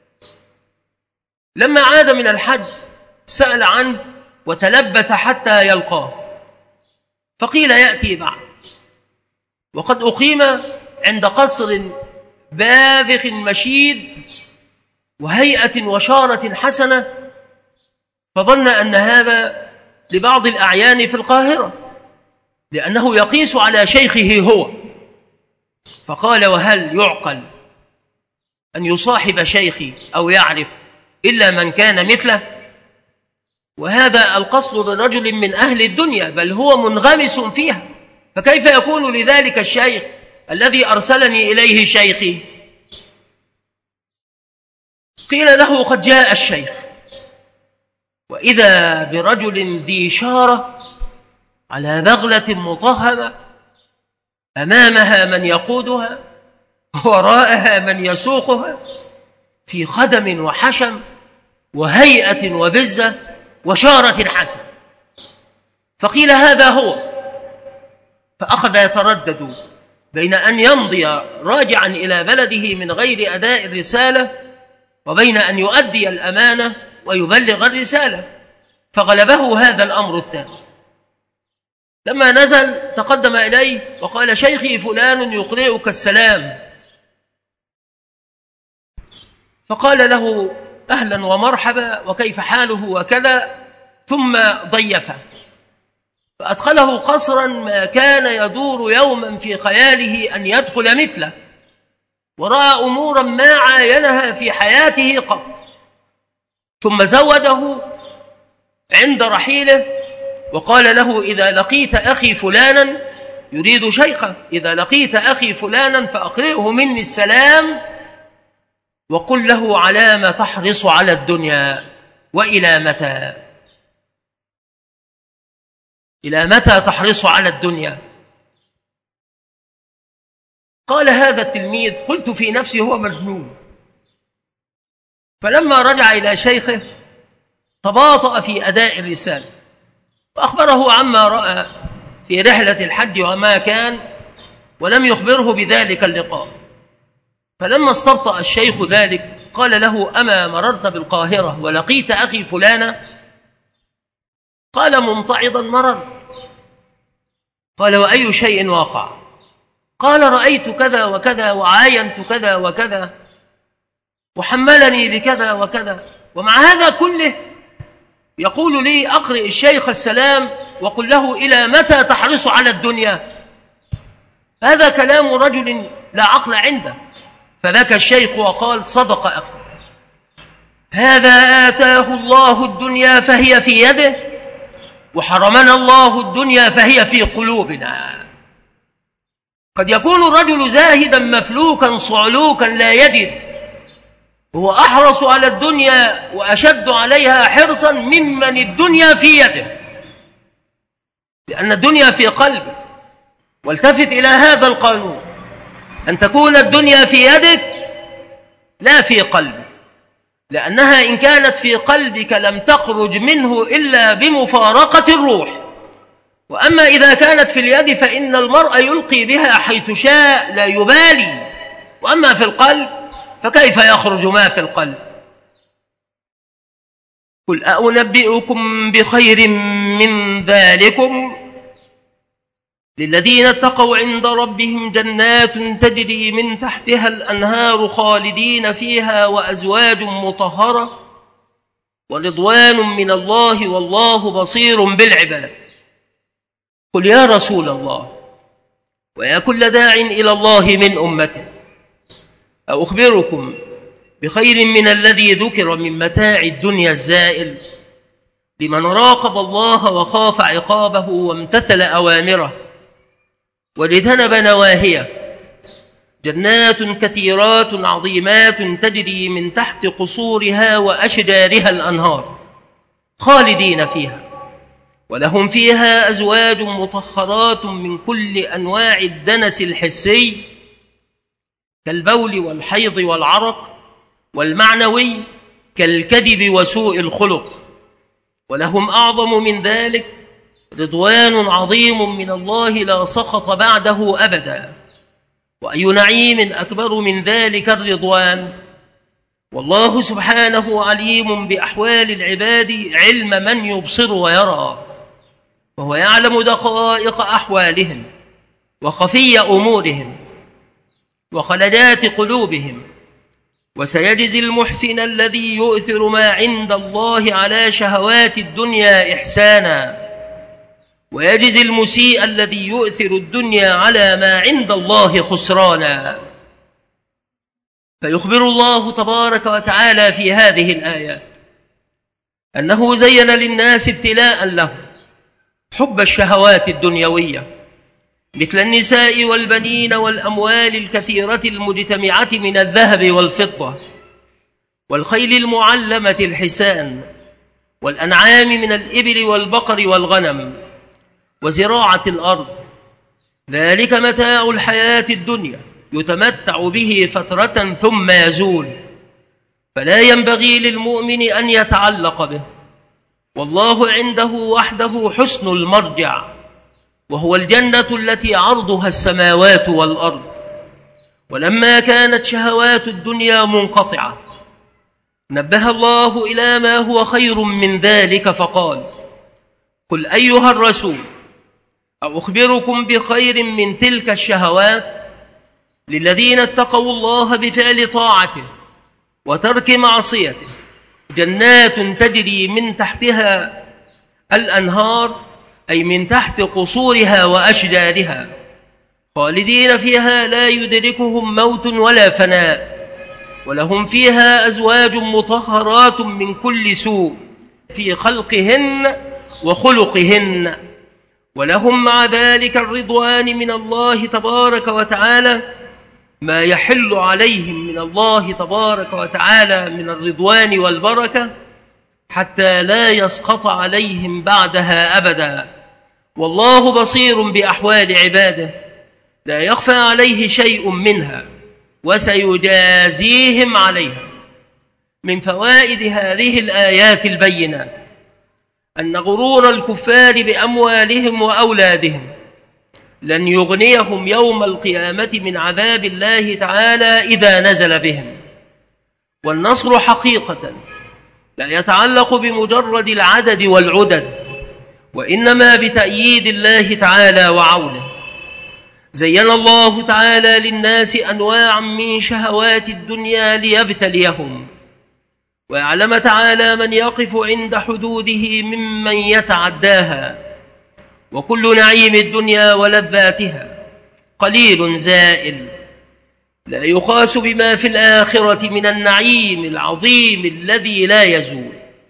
لما عاد من الحج سأل عنه وتلبث حتى يلقاه، فقيل: يأتي بعد. وقد أقيم عند قصر باذخ مشيد وهيئة وشارة حسنة، فظن أن هذا لبعض الأعيان في القاهرة، لأنه يقيس على شيخه هو. فقال: وهل يعقل أن يصاحب شيخي أو يعرف إلا من كان مثله؟ وهذا القصد لرجل من أهل الدنيا، بل هو منغمس فيها، فكيف يكون لذلك الشيخ الذي أرسلني إليه شيخي؟ قيل له: قد جاء الشيخ، وإذا برجل ذي شارة على بغلة مطهمة، أمامها من يقودها وراءها من يسوقها، في خدم وحشم وهيئة وبزة وشارة حسنة. فقيل: هذا هو. فأخذ يتردد بين أن يمضي راجعا إلى بلده من غير أداء الرسالة، وبين أن يؤدي الأمانة ويبلغ الرسالة، فغلبه هذا الأمر الثاني. لما نزل تقدم إليه وقال: شيخي فلان يقرئك السلام. فقال له: أهلا ومرحبا، وكيف حاله وكذا، ثم ضيفه، فأدخله قصرا ما كان يدور يوما في خياله أن يدخل مثله، ورأى أمورا ما عاينها في حياته قط. ثم زوده عند رحيله وقال له: إذا لقيت أخي فلانا، يريد شيخه، إذا لقيت أخي فلانا فأقرئه مني السلام، وقل له: على ما تحرص على الدنيا، وإلى متى؟ إلى متى تحرص على الدنيا؟ قال هذا التلميذ: قلت في نفسي هو مجنون. فلما رجع إلى شيخه تباطأ في أداء الرسالة، وأخبره عما رأى في رحلة الحج وما كان، ولم يخبره بذلك اللقاء. فلما استبطأ الشيخ ذلك قال له: أما مررت بالقاهرة ولقيت أخي فلانا؟ قال ممتعضا: مررت. قال: وأي شيء وقع؟ قال: رأيت كذا وكذا، وعاينت كذا وكذا، وحملني بكذا وكذا، ومع هذا كله يقول لي: أقرئ الشيخ السلام وقل له: إلى متى تحرص على الدنيا؟ هذا كلام رجل لا عقل عنده. فبكى الشيخ وقال: صدق أخي، هذا آتاه الله الدنيا فهي في يده، وحرمنا الله الدنيا فهي في قلوبنا. قد يكون الرجل زاهدا مفلوكا صعلوكا لا يجد، هو أحرص على الدنيا وأشد عليها حرصا ممن الدنيا في يده، لأن الدنيا في قلبه. والتفت إلى هذا القانون: أن تكون الدنيا في يدك لا في قلبك، لأنها إن كانت في قلبك لم تخرج منه إلا بمفارقة الروح. وأما إذا كانت في اليد فإن المرء يلقي بها حيث شاء لا يبالي، وأما في القلب فكيف يخرج ما في القلب؟ قل أنبئكم بخير من ذلكم للذين اتقوا عند ربهم جنات تجري من تحتها الأنهار خالدين فيها، وأزواج مطهرة، ورضوان من الله، والله بصير بالعباد. قل يا رسول الله ويا كل داع إلى الله من أمته، أخبركم بخير من الذي ذكر من متاع الدنيا الزائل لمن راقب الله وخاف عقابه وامتثل أوامره واجتنب نواهيه، جنات كثيرات عظيمات تجري من تحت قصورها وأشجارها الأنهار خالدين فيها، ولهم فيها أزواج مطهرات من كل أنواع الدنس الحسي كالبول والحيض والعرق، والمعنوي كالكذب وسوء الخلق، ولهم أعظم من ذلك رضوان عظيم من الله لا سخط بعده أبدا. وأي نعيم أكبر من ذلك الرضوان؟ والله سبحانه عليم بأحوال العباد علم من يبصر ويرى، وهو يعلم دقائق أحوالهم وخفي أمورهم وخلدات قلوبهم، وسيجزي المحسن الذي يؤثر ما عند الله على شهوات الدنيا إحسانا، ويجزي المسيء الذي يؤثر الدنيا على ما عند الله خسرانا. فيخبر الله تبارك وتعالى في هذه الآيات أنه زين للناس ابتلاء لهم حب الشهوات الدنيوية مثل النساء والبنين والأموال الكثيرة المجتمعة من الذهب والفضة والخيل المعلمة الحسان والأنعام من الإبل والبقر والغنم وزراعة الأرض، ذلك متاع الحياة الدنيا يتمتع به فترة ثم يزول، فلا ينبغي للمؤمن أن يتعلق به، والله عنده وحده حسن المرجع، وهو الجنة التي عرضها السماوات والأرض. ولما كانت شهوات الدنيا منقطعة نبه الله إلى ما هو خير من ذلك فقال: قل أيها الرسول أخبركم بخير من تلك الشهوات للذين اتقوا الله بفعل طاعته وترك معصيته، جنات تجري من تحتها الأنهار، أي من تحت قصورها وأشجارها، خالدين فيها لا يدركهم موت ولا فناء، ولهم فيها أزواج مطهرات من كل سوء في خلقهن وخلقهن، ولهم مع ذلك الرضوان من الله تبارك وتعالى ما يحل عليهم من الله تبارك وتعالى من الرضوان والبركة حتى لا يسقط عليهم بعدها أبدا. والله بصير بأحوال عباده لا يخفى عليه شيء منها وسيجازيهم عليها. من فوائد هذه الآيات البينات أن غرور الكفار بأموالهم وأولادهم لن يغنيهم يوم القيامة من عذاب الله تعالى إذا نزل بهم، والنصر حقيقة لا يتعلق بمجرد العدد والعدد، وإنما بتأييد الله تعالى وعونه. زين الله تعالى للناس أنواعا من شهوات الدنيا ليبتليهم، ويعلم تعالى من يقف عند حدوده ممن يتعداها. وكل نعيم الدنيا ولذاتها قليل زائل لا يقاس بما في الآخرة من النعيم العظيم الذي لا يزول.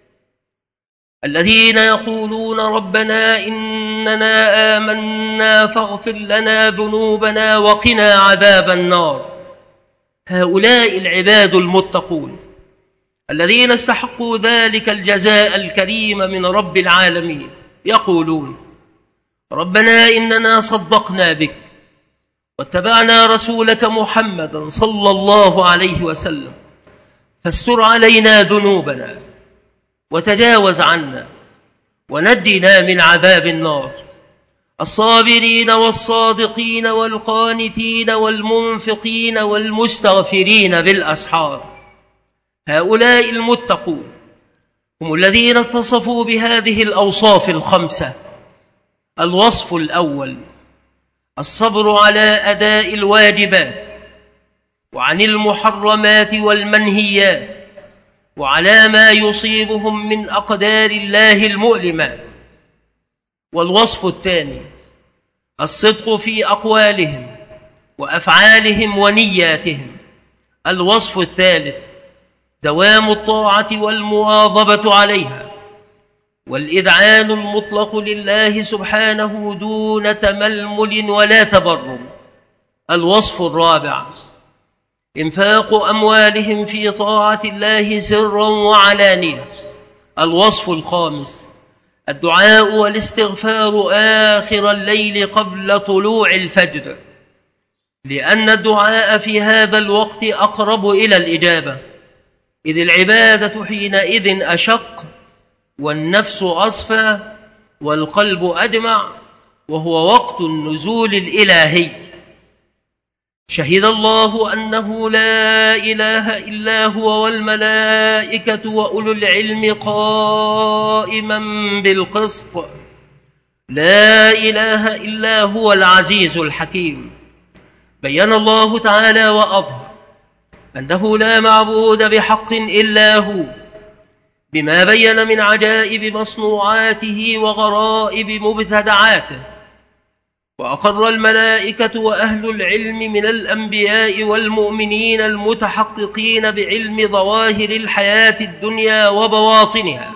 الذين يقولون ربنا إننا آمنا فاغفر لنا ذنوبنا وقنا عذاب النار، هؤلاء العباد المتقون الذين استحقوا ذلك الجزاء الكريم من رب العالمين يقولون: ربنا إننا صدقنا بك واتبعنا رسولك محمدا صلى الله عليه وسلم، فاستر علينا ذنوبنا وتجاوز عنا ونجنا من عذاب النار. الصابرين والصادقين والقانتين والمنفقين والمستغفرين بالأسحار، هؤلاء المتقون هم الذين اتصفوا بهذه الأوصاف الخمسة. الوصف الأول: الصبر على أداء الواجبات وعن المحرمات والمنهيات وعلى ما يصيبهم من أقدار الله المؤلمات. والوصف الثاني: الصدق في أقوالهم وأفعالهم ونياتهم. الوصف الثالث دوام الطاعة والمواظبة عليها، والإذعان المطلق لله سبحانه دون تململ ولا تبرم. الوصف الرابع إنفاق أموالهم في طاعة الله سرا وعلانية. الوصف الخامس الدعاء والاستغفار آخر الليل قبل طلوع الفجر، لأن الدعاء في هذا الوقت أقرب إلى الإجابة، إذ العبادة حينئذ أشق والنفس أصفى والقلب أجمع، وهو وقت النزول الإلهي. شهد الله أنه لا إله إلا هو والملائكة وأولو العلم قائما بالقسط، لا إله إلا هو العزيز الحكيم. بين الله تعالى وأظهر أنه لا معبود بحق إلا هو، بما بين من عجائب مصنوعاته وغرائب مبتدعاته. وأقر الملائكة وأهل العلم من الأنبياء والمؤمنين المتحققين بعلم ظواهر الحياة الدنيا وبواطنها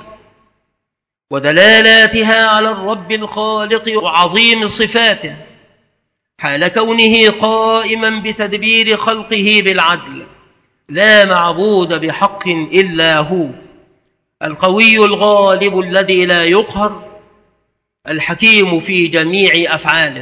ودلالاتها على الرب الخالق وعظيم صفاته، حال كونه قائما بتدبير خلقه بالعدل، لا معبود بحق إلا هو، القوي الغالب الذي لا يقهر، الحكيم في جميع أفعاله.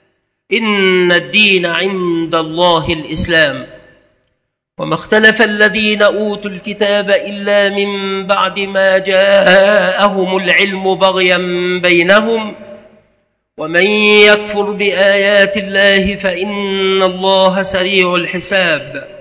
إن الدين عند الله الإسلام، وما اختلف الذين أوتوا الكتاب إلا من بعد ما جاءهم العلم بغيا بينهم، ومن يكفر بآيات الله فإن الله سريع الحساب.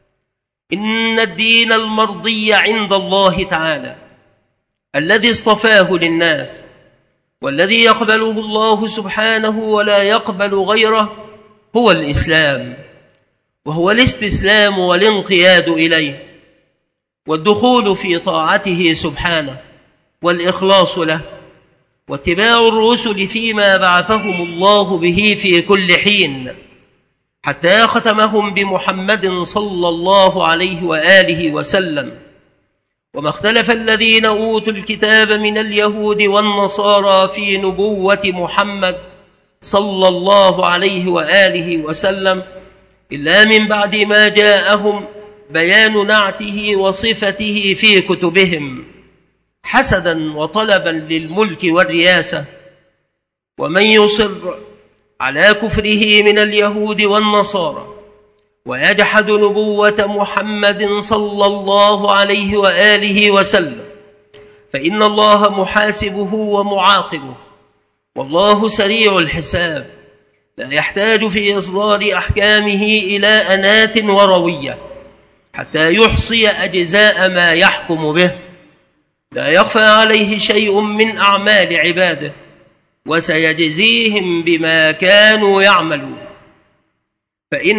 إن الدين المرضي عند الله تعالى الذي اصطفاه للناس، والذي يقبله الله سبحانه ولا يقبل غيره، هو الإسلام، وهو الاستسلام والانقياد إليه والدخول في طاعته سبحانه والإخلاص له واتباع الرسل فيما بعثهم الله به في كل حين، حتى ختمهم بمحمد صلى الله عليه وآله وسلم. وما اختلف الذين أوتوا الكتاب من اليهود والنصارى في نبوة محمد صلى الله عليه وآله وسلم إلا من بعد ما جاءهم بيان نعته وصفته في كتبهم، حسدا وطلبا للملك والرياسة. ومن يصر على كفره من اليهود والنصارى ويجحد نبوة محمد صلى الله عليه وآله وسلم فإن الله محاسبه ومعاقبه، والله سريع الحساب، لا يحتاج في إصدار أحكامه إلى أنات وروية حتى يحصي أجزاء ما يحكم به. لا يخفى عليه شيء من أعمال عباده، وسيجزيهم بما كانوا يعملون. فإن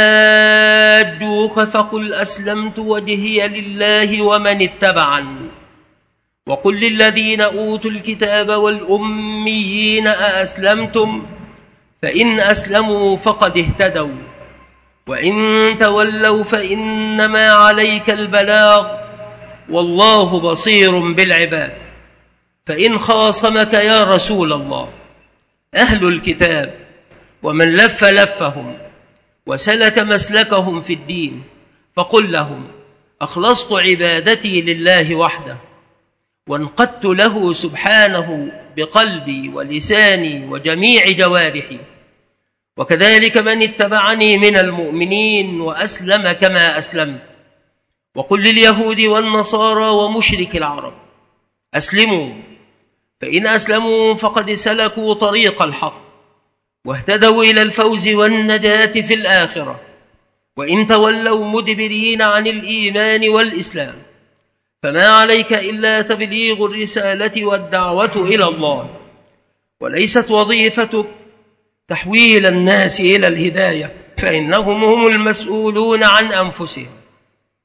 حاجوك فقل أسلمت وجهي لله ومن اتبعني، وقل للذين أوتوا الكتاب والأميين أأسلمتم، فإن أسلموا فقد اهتدوا، وإن تولوا فإنما عليك البلاغ، والله بصير بالعباد. فإن خاصمك يا رسول الله أهل الكتاب ومن لف لفهم وسلك مسلكهم في الدين، فقل لهم أخلصت عبادتي لله وحده، وانقدت له سبحانه بقلبي ولساني وجميع جوارحي، وكذلك من اتبعني من المؤمنين وأسلم كما أسلمت. وقل لليهود والنصارى ومشرك العرب أسلموا، فإن أسلموا فقد سلكوا طريق الحق واهتدوا إلى الفوز والنجاة في الآخرة، وإن تولوا مدبرين عن الإيمان والإسلام فما عليك إلا تبليغ الرسالة والدعوة إلى الله، وليست وظيفتك تحويل الناس إلى الهداية، فإنهم هم المسؤولون عن أنفسهم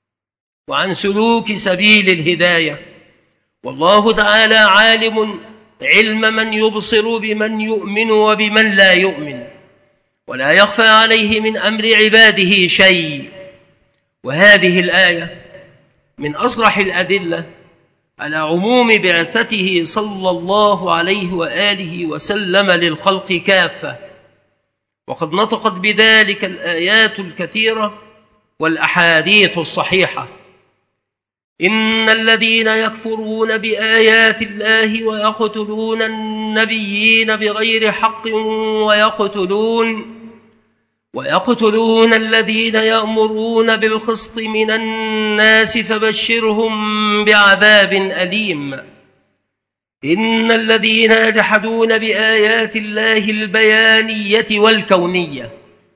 وعن سلوك سبيل الهداية. والله تعالى عالم علم من يبصر بمن يؤمن وبمن لا يؤمن، ولا يخفى عليه من أمر عباده شيء. وهذه الآية من أصرح الأدلة على عموم بعثته صلى الله عليه وآله وسلم للخلق كافة، وقد نطقت بذلك الآيات الكثيرة والأحاديث الصحيحة. إن الذين يكفرون بآيات الله ويقتلون النبيين بغير حق ويقتلون ويقتلون الذين يأمرون بالقسط من الناس فبشرهم بعذاب أليم. إن الذين يجحدون بآيات الله البيانية والكونية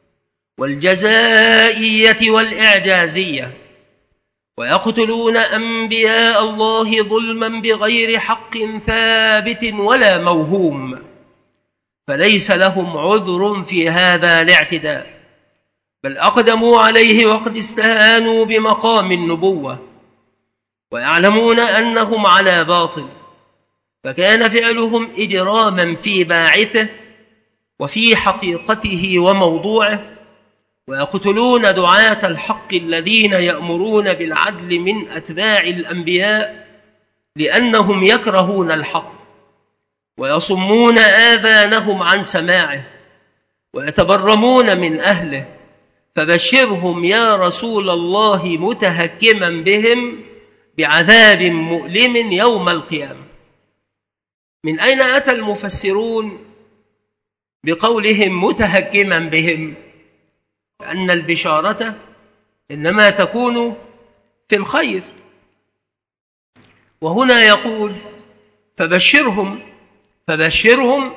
والجزائية والإعجازية ويقتلون أنبياء الله ظلما بغير حق ثابت ولا موهوم، فليس لهم عذر في هذا الاعتداء، بل أقدموا عليه وقد استهانوا بمقام النبوة، ويعلمون أنهم على باطل، فكان فعلهم إجراما في باعثه وفي حقيقته وموضوعه. ويقتلون دعاة الحق الذين يأمرون بالعدل من أتباع الأنبياء لأنهم يكرهون الحق، ويصمون آذانهم عن سماعه، ويتبرمون من أهله. فبشرهم يا رسول الله متهكما بهم بعذاب مؤلم يوم القيامة. من أين أتى المفسرون بقولهم متهكما بهم؟ لأن البشارة إنما تكون في الخير، وهنا يقول فبشرهم فبشرهم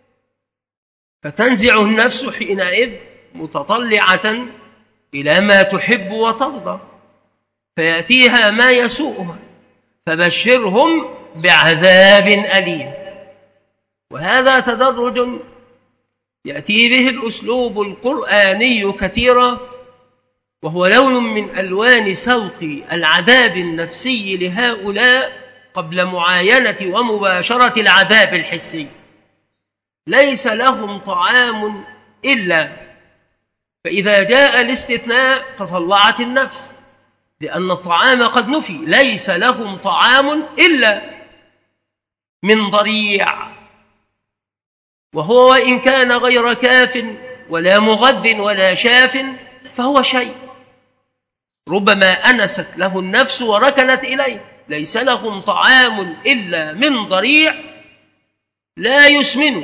فتنزع النفس حينئذ متطلعة إلى ما تحب وترضى، فيأتيها ما يسوءها، فبشرهم بعذاب أليم. وهذا تدرج يأتي به الأسلوب القرآني كثيرا، وهو لون من ألوان سوق العذاب النفسي لهؤلاء قبل معاينة ومباشرة العذاب الحسي. ليس لهم طعام إلا، فإذا جاء الاستثناء تطلعت النفس، لأن الطعام قد نفي. ليس لهم طعام إلا من ضريع، وهو وإن كان غير كاف ولا مغذ ولا شاف فهو شيء ربما أنست له النفس وركنت إليه. ليس لهم طعام إلا من ضريع لا يسمن.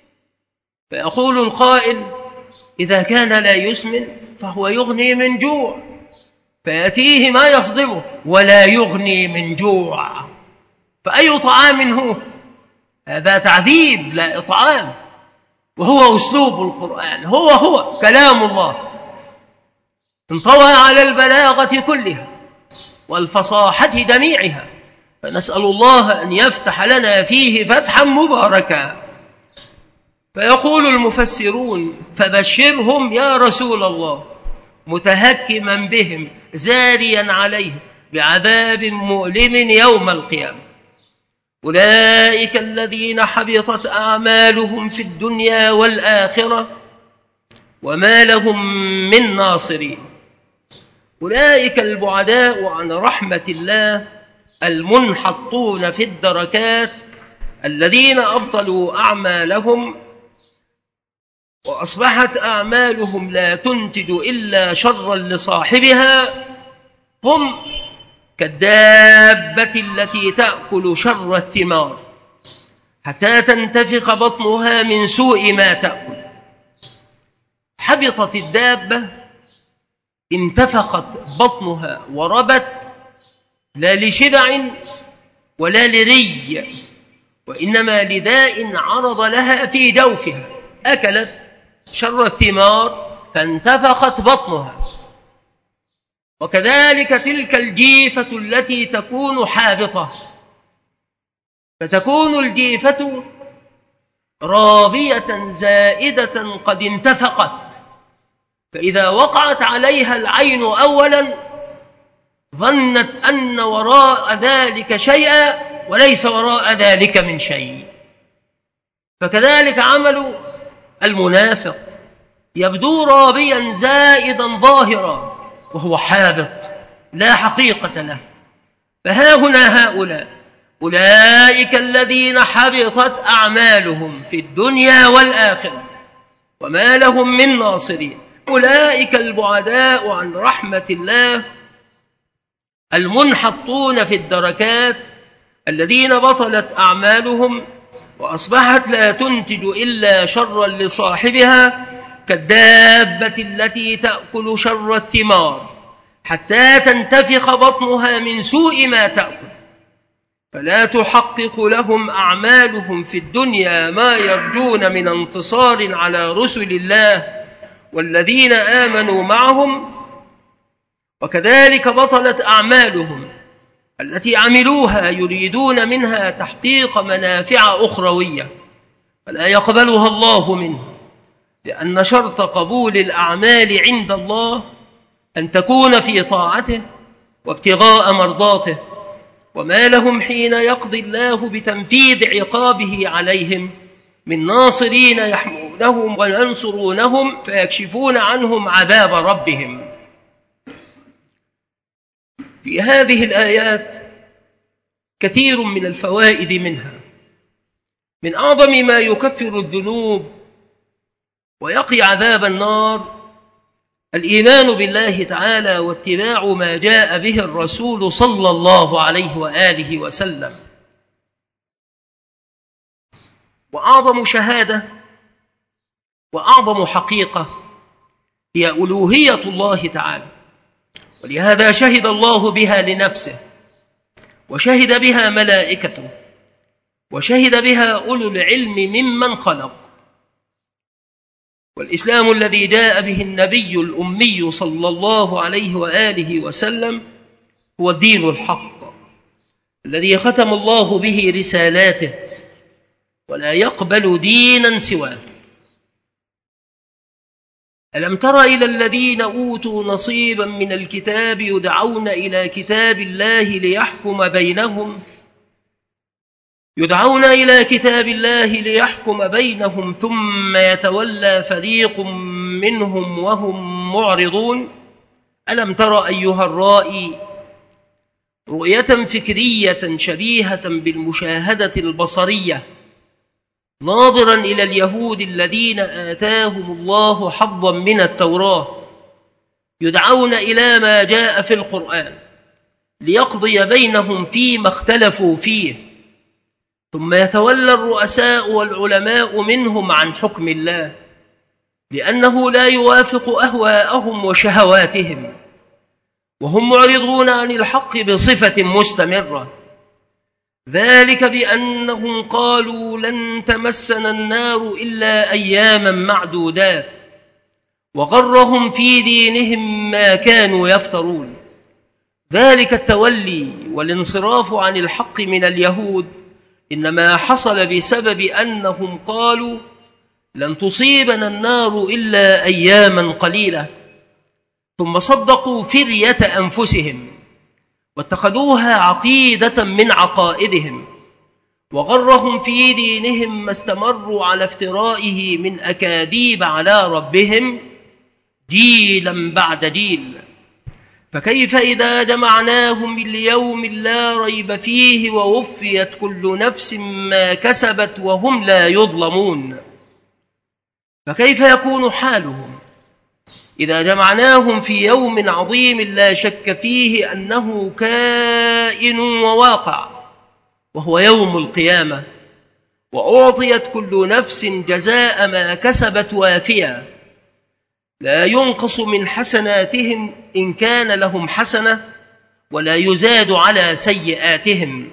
فيقول القائل إذا كان لا يسمن فهو يغني من جوع، فيأتيه ما يصدمه ولا يغني من جوع، فأي طعام هو؟ هذا تعذيب لا إطعام، وهو أسلوب القرآن، هو هو كلام الله انطوى على البلاغة كلها والفصاحة جميعها، فنسأل الله أن يفتح لنا فيه فتحا مباركا. فيقول المفسرون فبشرهم يا رسول الله متهكما بهم زاريا عليهم بعذاب مؤلم يوم القيامة. أولئك الذين حبطت أعمالهم في الدنيا والآخرة وما لهم من ناصرين. أولئك البعداء عن رحمة الله المنحطون في الدركات الذين أبطلوا أعمالهم وأصبحت أعمالهم لا تنتج إلا شرا لصاحبها. هم كالدابة التي تأكل شر الثمار حتى تنتفخ بطنها من سوء ما تأكل. حبطت الدابة، انتفخت بطنها وربت، لا لشبع ولا لري، وإنما لداء عرض لها في جوفها، أكلت شر الثمار فانتفخت بطنها. وكذلك تلك الجيفة التي تكون حابطة، فتكون الجيفة رابية زائدة قد انتفقت، فإذا وقعت عليها العين أولا ظنت أن وراء ذلك شيئا وليس وراء ذلك من شيء، فكذلك عمل المنافق، يبدو رابيا زائدا ظاهرا وهو حابط لا حقيقة له. فها هنا هؤلاء أولئك الذين حبطت أعمالهم في الدنيا والآخرة وما لهم من ناصرين، أولئك البعداء عن رحمة الله المنحطون في الدركات، الذين بطلت أعمالهم وأصبحت لا تنتج إلا شرا لصاحبها، كالدابة التي تأكل شر الثمار حتى تنتفخ بطنها من سوء ما تأكل. فلا تحقق لهم أعمالهم في الدنيا ما يرجون من انتصار على رسل الله والذين آمنوا معهم، وكذلك بطلت أعمالهم التي عملوها يريدون منها تحقيق منافع أخروية، فلا يقبلها الله منه، لأن شرط قبول الأعمال عند الله أن تكون في طاعته وابتغاء مرضاته. وما لهم حين يقضي الله بتنفيذ عقابه عليهم من ناصرين يحمونهم وينصرونهم فيكشفون عنهم عذاب ربهم. في هذه الآيات كثير من الفوائد، منها من أعظم ما يكفر الذنوب ويقي عذاب النار الإيمان بالله تعالى واتباع ما جاء به الرسول صلى الله عليه وآله وسلم. وأعظم شهادة وأعظم حقيقة هي ألوهية الله تعالى، ولهذا شهد الله بها لنفسه، وشهد بها ملائكته، وشهد بها أولو العلم ممن خلق. والإسلام الذي جاء به النبي الأمي صلى الله عليه وآله وسلم هو الدين الحق الذي ختم الله به رسالاته، ولا يقبل دينا سواه. ألم تر إلى الذين أوتوا نصيبا من الكتاب يدعون إلى كتاب الله ليحكم بينهم يدعون إلى كتاب الله ليحكم بينهم ثم يتولى فريق منهم وهم معرضون. ألم تر أيها الرائي رؤية فكرية شبيهة بالمشاهدة البصرية ناظرا إلى اليهود الذين آتاهم الله حظا من التوراة يدعون إلى ما جاء في القرآن ليقضي بينهم فيما اختلفوا فيه، ثم يتولى الرؤساء والعلماء منهم عن حكم الله لأنه لا يوافق أهواءهم وشهواتهم، وهم معرضون عن الحق بصفة مستمرة. ذلك بأنهم قالوا لن تمسنا النار إلا أياما معدودات، وغرهم في دينهم ما كانوا يفترون. ذلك التولي والانصراف عن الحق من اليهود إنما حصل بسبب أنهم قالوا لن تصيبنا النار إلا أياما قليلة، ثم صدقوا فرية أنفسهم واتخذوها عقيدة من عقائدهم، وغرهم في دينهم ما استمروا على افترائه من أكاذيب على ربهم جيلا بعد جيل. فكيف إذا جمعناهم ليوم لا ريب فيه ووفيت كل نفس ما كسبت وهم لا يظلمون؟ فكيف يكون حالهم إذا جمعناهم في يوم عظيم لا شك فيه أنه كائن وواقع، وهو يوم القيامة، وأعطيت كل نفس جزاء ما كسبت وافيا، لا ينقص من حسناتهم إن كان لهم حسنة ولا يزاد على سيئاتهم.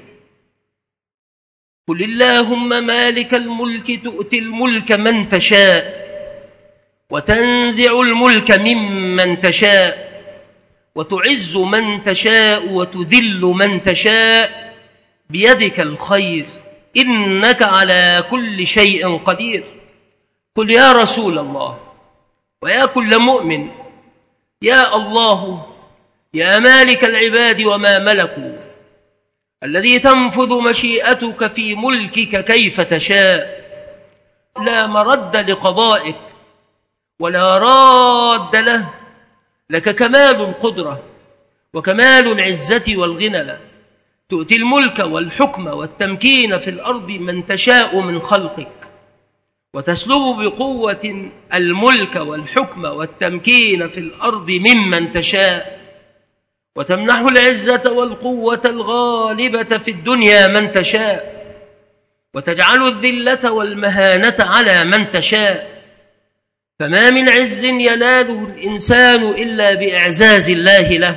قل اللهم مالك الملك تؤتي الملك من تشاء وتنزع الملك ممن تشاء وتعز من تشاء وتذل من تشاء بيدك الخير إنك على كل شيء قدير. قل يا رسول الله ويا كل مؤمن يا الله يا مالك العباد وما ملكوا الذي تنفذ مشيئتك في ملكك كيف تشاء، لا مرد لقضائك ولا راد له. لك كمال القدرة وكمال العزة والغنى، تؤتي الملك والحكم والتمكين في الأرض من تشاء من خلقك، وتسلب بقوة الملك والحكم والتمكين في الأرض ممن تشاء، وتمنح العزة والقوة الغالبة في الدنيا من تشاء، وتجعل الذلة والمهانة على من تشاء. فما من عز يناله الإنسان إلا بإعزاز الله له،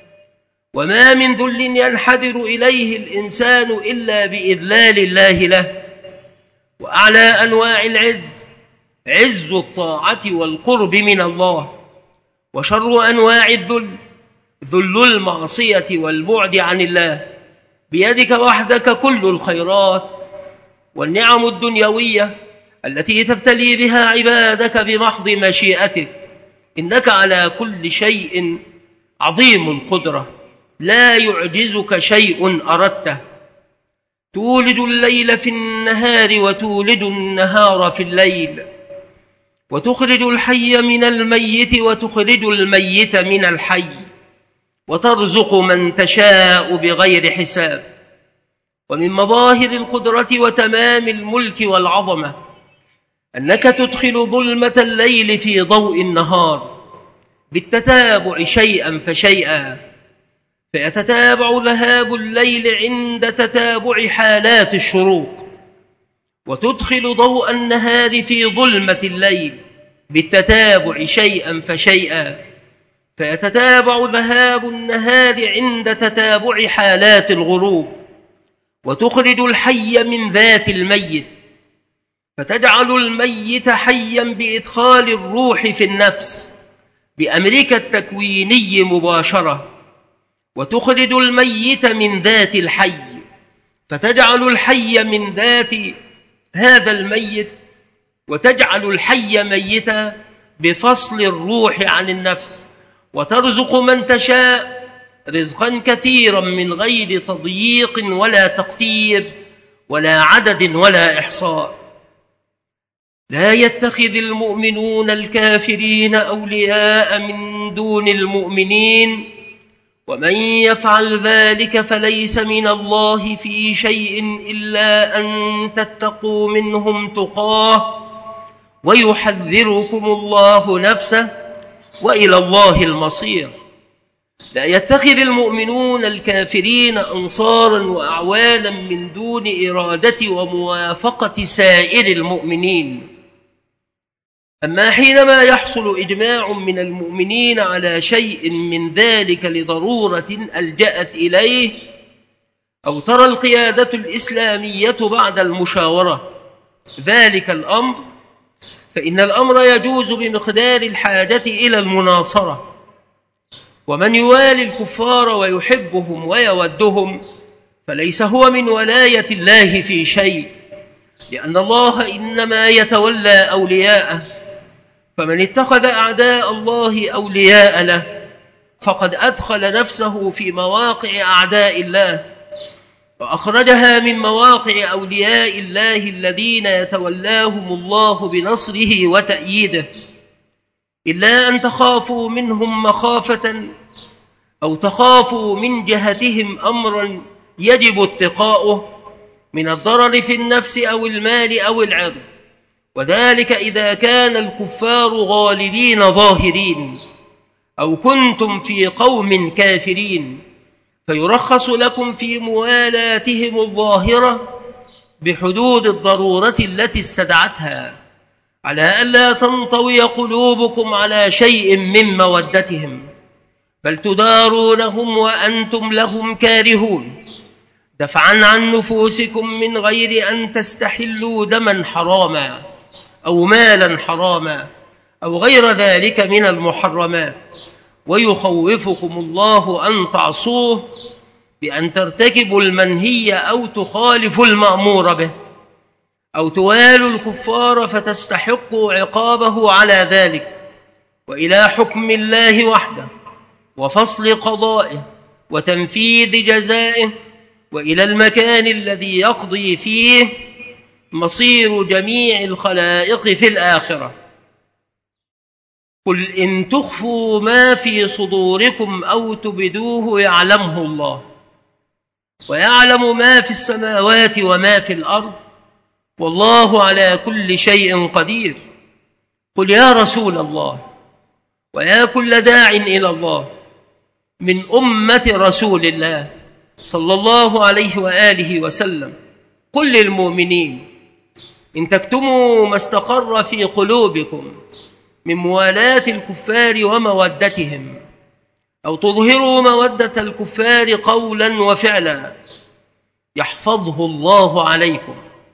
وما من ذل ينحدر إليه الإنسان إلا بإذلال الله له. وأعلى أنواع العز عز الطاعة والقرب من الله، وشر أنواع الذل ذل المعصية والبعد عن الله. بيدك وحدك كل الخيرات والنعم الدنيوية التي تبتلي بها عبادك بمحض مشيئتك، إنك على كل شيء عظيم القدرة، لا يعجزك شيء أردته. تولد الليل في النهار وتولد النهار في الليل، وتخرج الحي من الميت وتخرج الميت من الحي، وترزق من تشاء بغير حساب. ومن مظاهر القدرة وتمام الملك والعظمة أنك تدخل ظلمة الليل في ضوء النهار بالتتابع شيئا فشيئا، فيتتابع ذهاب الليل عند تتابع حالات الشروق، وتدخل ضوء النهار في ظلمة الليل بالتتابع شيئا فشيئا، فيتتابع ذهاب النهار عند تتابع حالات الغروب، وتخرج الحي من ذات الميت، فتجعل الميت حيا بإدخال الروح في النفس بأمرك التكويني مباشرة، وتخرج الميت من ذات الحي، فتجعل الحي من ذات هذا الميت، وتجعل الحي ميتا بفصل الروح عن النفس، وترزق من تشاء رزقا كثيرا من غير تضييق ولا تقتير ولا عدد ولا إحصاء. لا يتخذ المؤمنون الكافرين أولياء من دون المؤمنين، ومن يفعل ذلك فليس من الله في شيء إلا أن تتقوا منهم تقاه ويحذركم الله نفسه وإلى الله المصير. لا يتخذ المؤمنون الكافرين أنصارا وأعوانا من دون إرادة وموافقة سائر المؤمنين. أما حينما يحصل إجماع من المؤمنين على شيء من ذلك لضرورة ألجأت إليه، أو ترى القيادة الإسلامية بعد المشاورة ذلك الأمر، فإن الأمر يجوز بمقدار الحاجة إلى المناصرة. ومن يوالي الكفار ويحبهم ويودهم فليس هو من ولاية الله في شيء، لأن الله إنما يتولى أولياءه، فمن اتخذ أعداء الله أولياء له فقد أدخل نفسه في مواقع أعداء الله، وأخرجها من مواقع أولياء الله الذين يتولاهم الله بنصره وتأييده. إلا أن تخافوا منهم مخافة أو تخافوا من جهتهم أمرا يجب اتقاؤه من الضرر في النفس أو المال أو العرض، وذلك إذا كان الكفار غالبين ظاهرين، أو كنتم في قوم كافرين، فيرخص لكم في موالاتهم الظاهرة بحدود الضرورة التي استدعتها، على ألا تنطوي قلوبكم على شيء من مودتهم، بل تدارونهم وأنتم لهم كارهون، دفعا عن نفوسكم من غير أن تستحلوا دما حراما أو مالا حراما أو غير ذلك من المحرمات، ويخوفكم الله أن تعصوه بأن ترتكبوا المنهي أو تخالفوا المأمور به، أو توالوا الكفار فتستحقوا عقابه على ذلك. وإلى حكم الله وحده وفصل قضائه وتنفيذ جزائه، وإلى المكان الذي يقضي فيه مصير جميع الخلائق في الآخرة. قل إن تخفوا ما في صدوركم أو تبدوه يعلمه الله، ويعلم ما في السماوات وما في الأرض، والله على كل شيء قدير. قل يا رسول الله ويا كل داع إلى الله من أمة رسول الله صلى الله عليه وآله وسلم، قل للمؤمنين إن تكتموا ما استقر في قلوبكم من موالاة الكفار ومودتهم، أو تظهروا مودة الكفار قولا وفعلا، يحفظه الله عليكم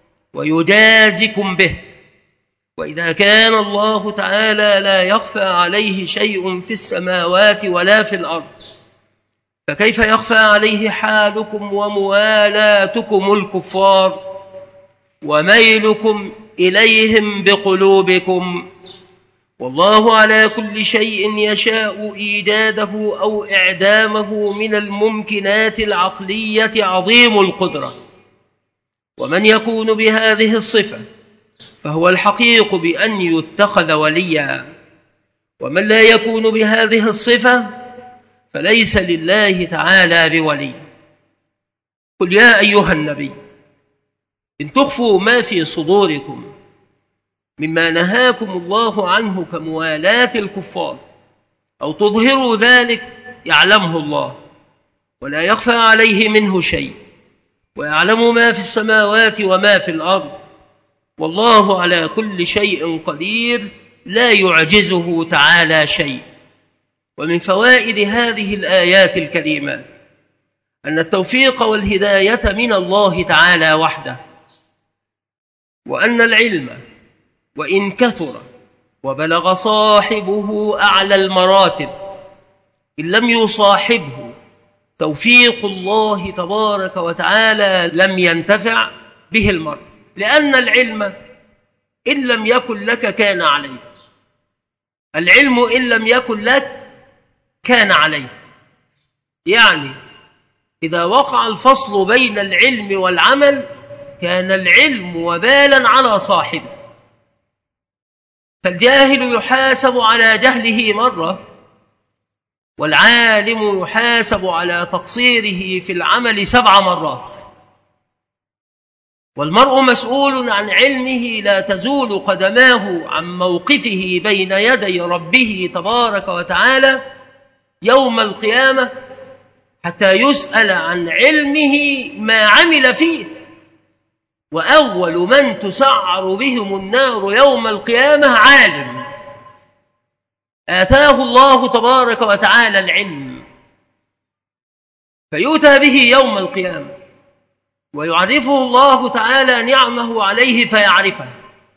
ويجازكم به. وإذا كان الله تعالى لا يخفى عليه شيء في السماوات ولا في الأرض، فكيف يخفى عليه حالكم وموالاتكم الكفار وميلكم إليهم بقلوبكم؟ والله على كل شيء يشاء إيجاده أو إعدامه من الممكنات العقلية عظيم القدرة. ومن يكون بهذه الصفة فهو الحقيق بأن يتخذ وليا، ومن لا يكون بهذه الصفة فليس لله تعالى بولي. قل يا أيها النبي إن تخفوا ما في صدوركم مما نهاكم الله عنه كموالاة الكفار، أو تظهروا ذلك يعلمه الله ولا يخفى عليه منه شيء، ويعلم ما في السماوات وما في الأرض، والله على كل شيء قدير، لا يعجزه تعالى شيء. ومن فوائد هذه الآيات الكريمات أن التوفيق والهداية من الله تعالى وحده، وأن العلم وإن كثر وبلغ صاحبه أعلى المراتب إن لم يصاحبه توفيق الله تبارك وتعالى لم ينتفع به المرء، لأن العلم إن لم يكن لك كان عليك، العلم إن لم يكن لك كان عليك. يعني إذا وقع الفصل بين العلم والعمل كان العلم وبالا على صاحبه، فالجاهل يحاسب على جهله مرة، والعالم يحاسب على تقصيره في العمل سبع مرات. والمرء مسؤول عن علمه لا تزول قدماه عن موقفه بين يدي ربه تبارك وتعالى يوم القيامة حتى يسأل عن علمه ما عمل فيه. وأول من تسعر بهم النار يوم القيامة عالم آتاه الله تبارك وتعالى العلم، فيؤتى به يوم القيامة ويعرفه الله تعالى نعمه عليه فيعرفه.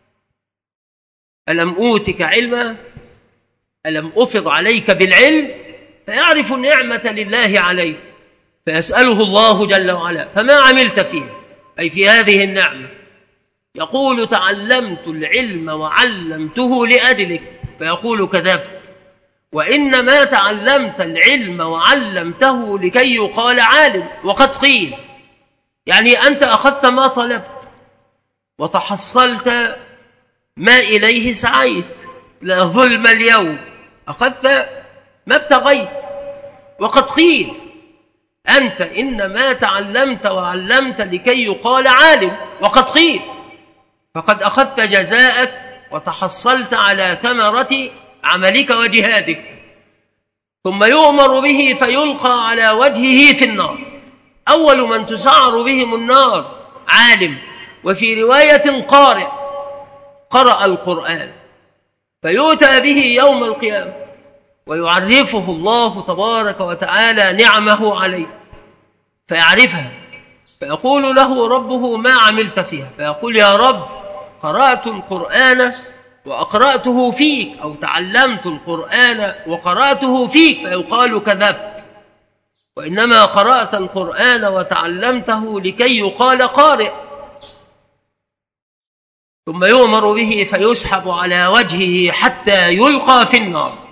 ألم أوتك علما؟ ألم أفض عليك بالعلم؟ فيعرف النعمة لله عليه فيسأله الله جل وعلا فما عملت فيه، أي في هذه النعمة؟ يقول تعلمت العلم وعلمته لأجلك، فيقول كذبت، وإنما تعلمت العلم وعلمته لكي يقال عالم. وقد قيل يعني أنت أخذت ما طلبت وتحصلت ما إليه سعيت، لا ظلم اليوم، أخذت ما ابتغيت. وقد قيل أنت إنما تعلمت وعلمت لكي يقال عالم، وقد قيل فقد أخذت جزاءك وتحصلت على ثمرة عملك وجهادك. ثم يؤمر به فيلقى على وجهه في النار. أول من تسعر بهم النار عالم، وفي رواية قارئ قرأ القرآن، فيؤتى به يوم القيامة ويعرفه الله تبارك وتعالى نعمه عليه فيعرفها، فيقول له ربه ما عملت فيها؟ فيقول يا رب قرأت القرآن وأقرأته فيك، أو تعلمت القرآن وقرأته فيك، فيقال كذبت، وإنما قرأت القرآن وتعلمته لكي يقال قارئ. ثم يؤمر به فيسحب على وجهه حتى يلقى في النار.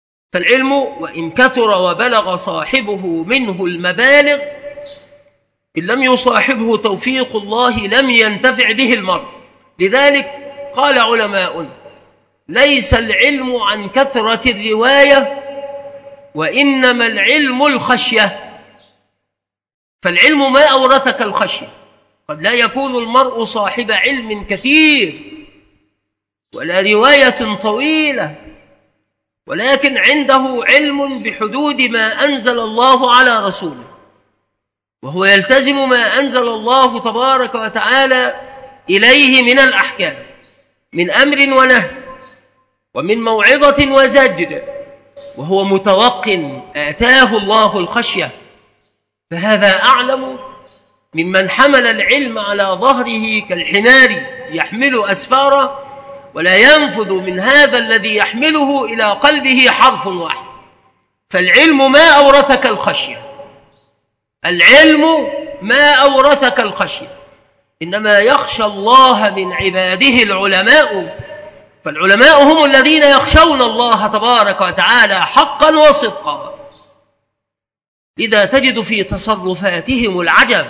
فالعلم وإن كثر وبلغ صاحبه منه المبالغ إن لم يصاحبه توفيق الله لم ينتفع به المرء. لذلك قال علماؤنا: ليس العلم عن كثرة الرواية، وإنما العلم الخشية. فالعلم ما أورثك الخشية. قد لا يكون المرء صاحب علم كثير ولا رواية طويلة، ولكن عنده علم بحدود ما أنزل الله على رسوله، وهو يلتزم ما أنزل الله تبارك وتعالى إليه من الأحكام، من أمر ونهي، ومن موعظة وزجر، وهو متوق آتاه الله الخشية. فهذا أعلم ممن حمل العلم على ظهره كالحمار يحمل أسفاره، ولا ينفذ من هذا الذي يحمله إلى قلبه حرف واحد. فالعلم ما أورثك الخشية، العلم ما أورثك الخشية، إنما يخشى الله من عباده العلماء. فالعلماء هم الذين يخشون الله تبارك وتعالى حقا وصدقا. لذا تجد في تصرفاتهم العجب.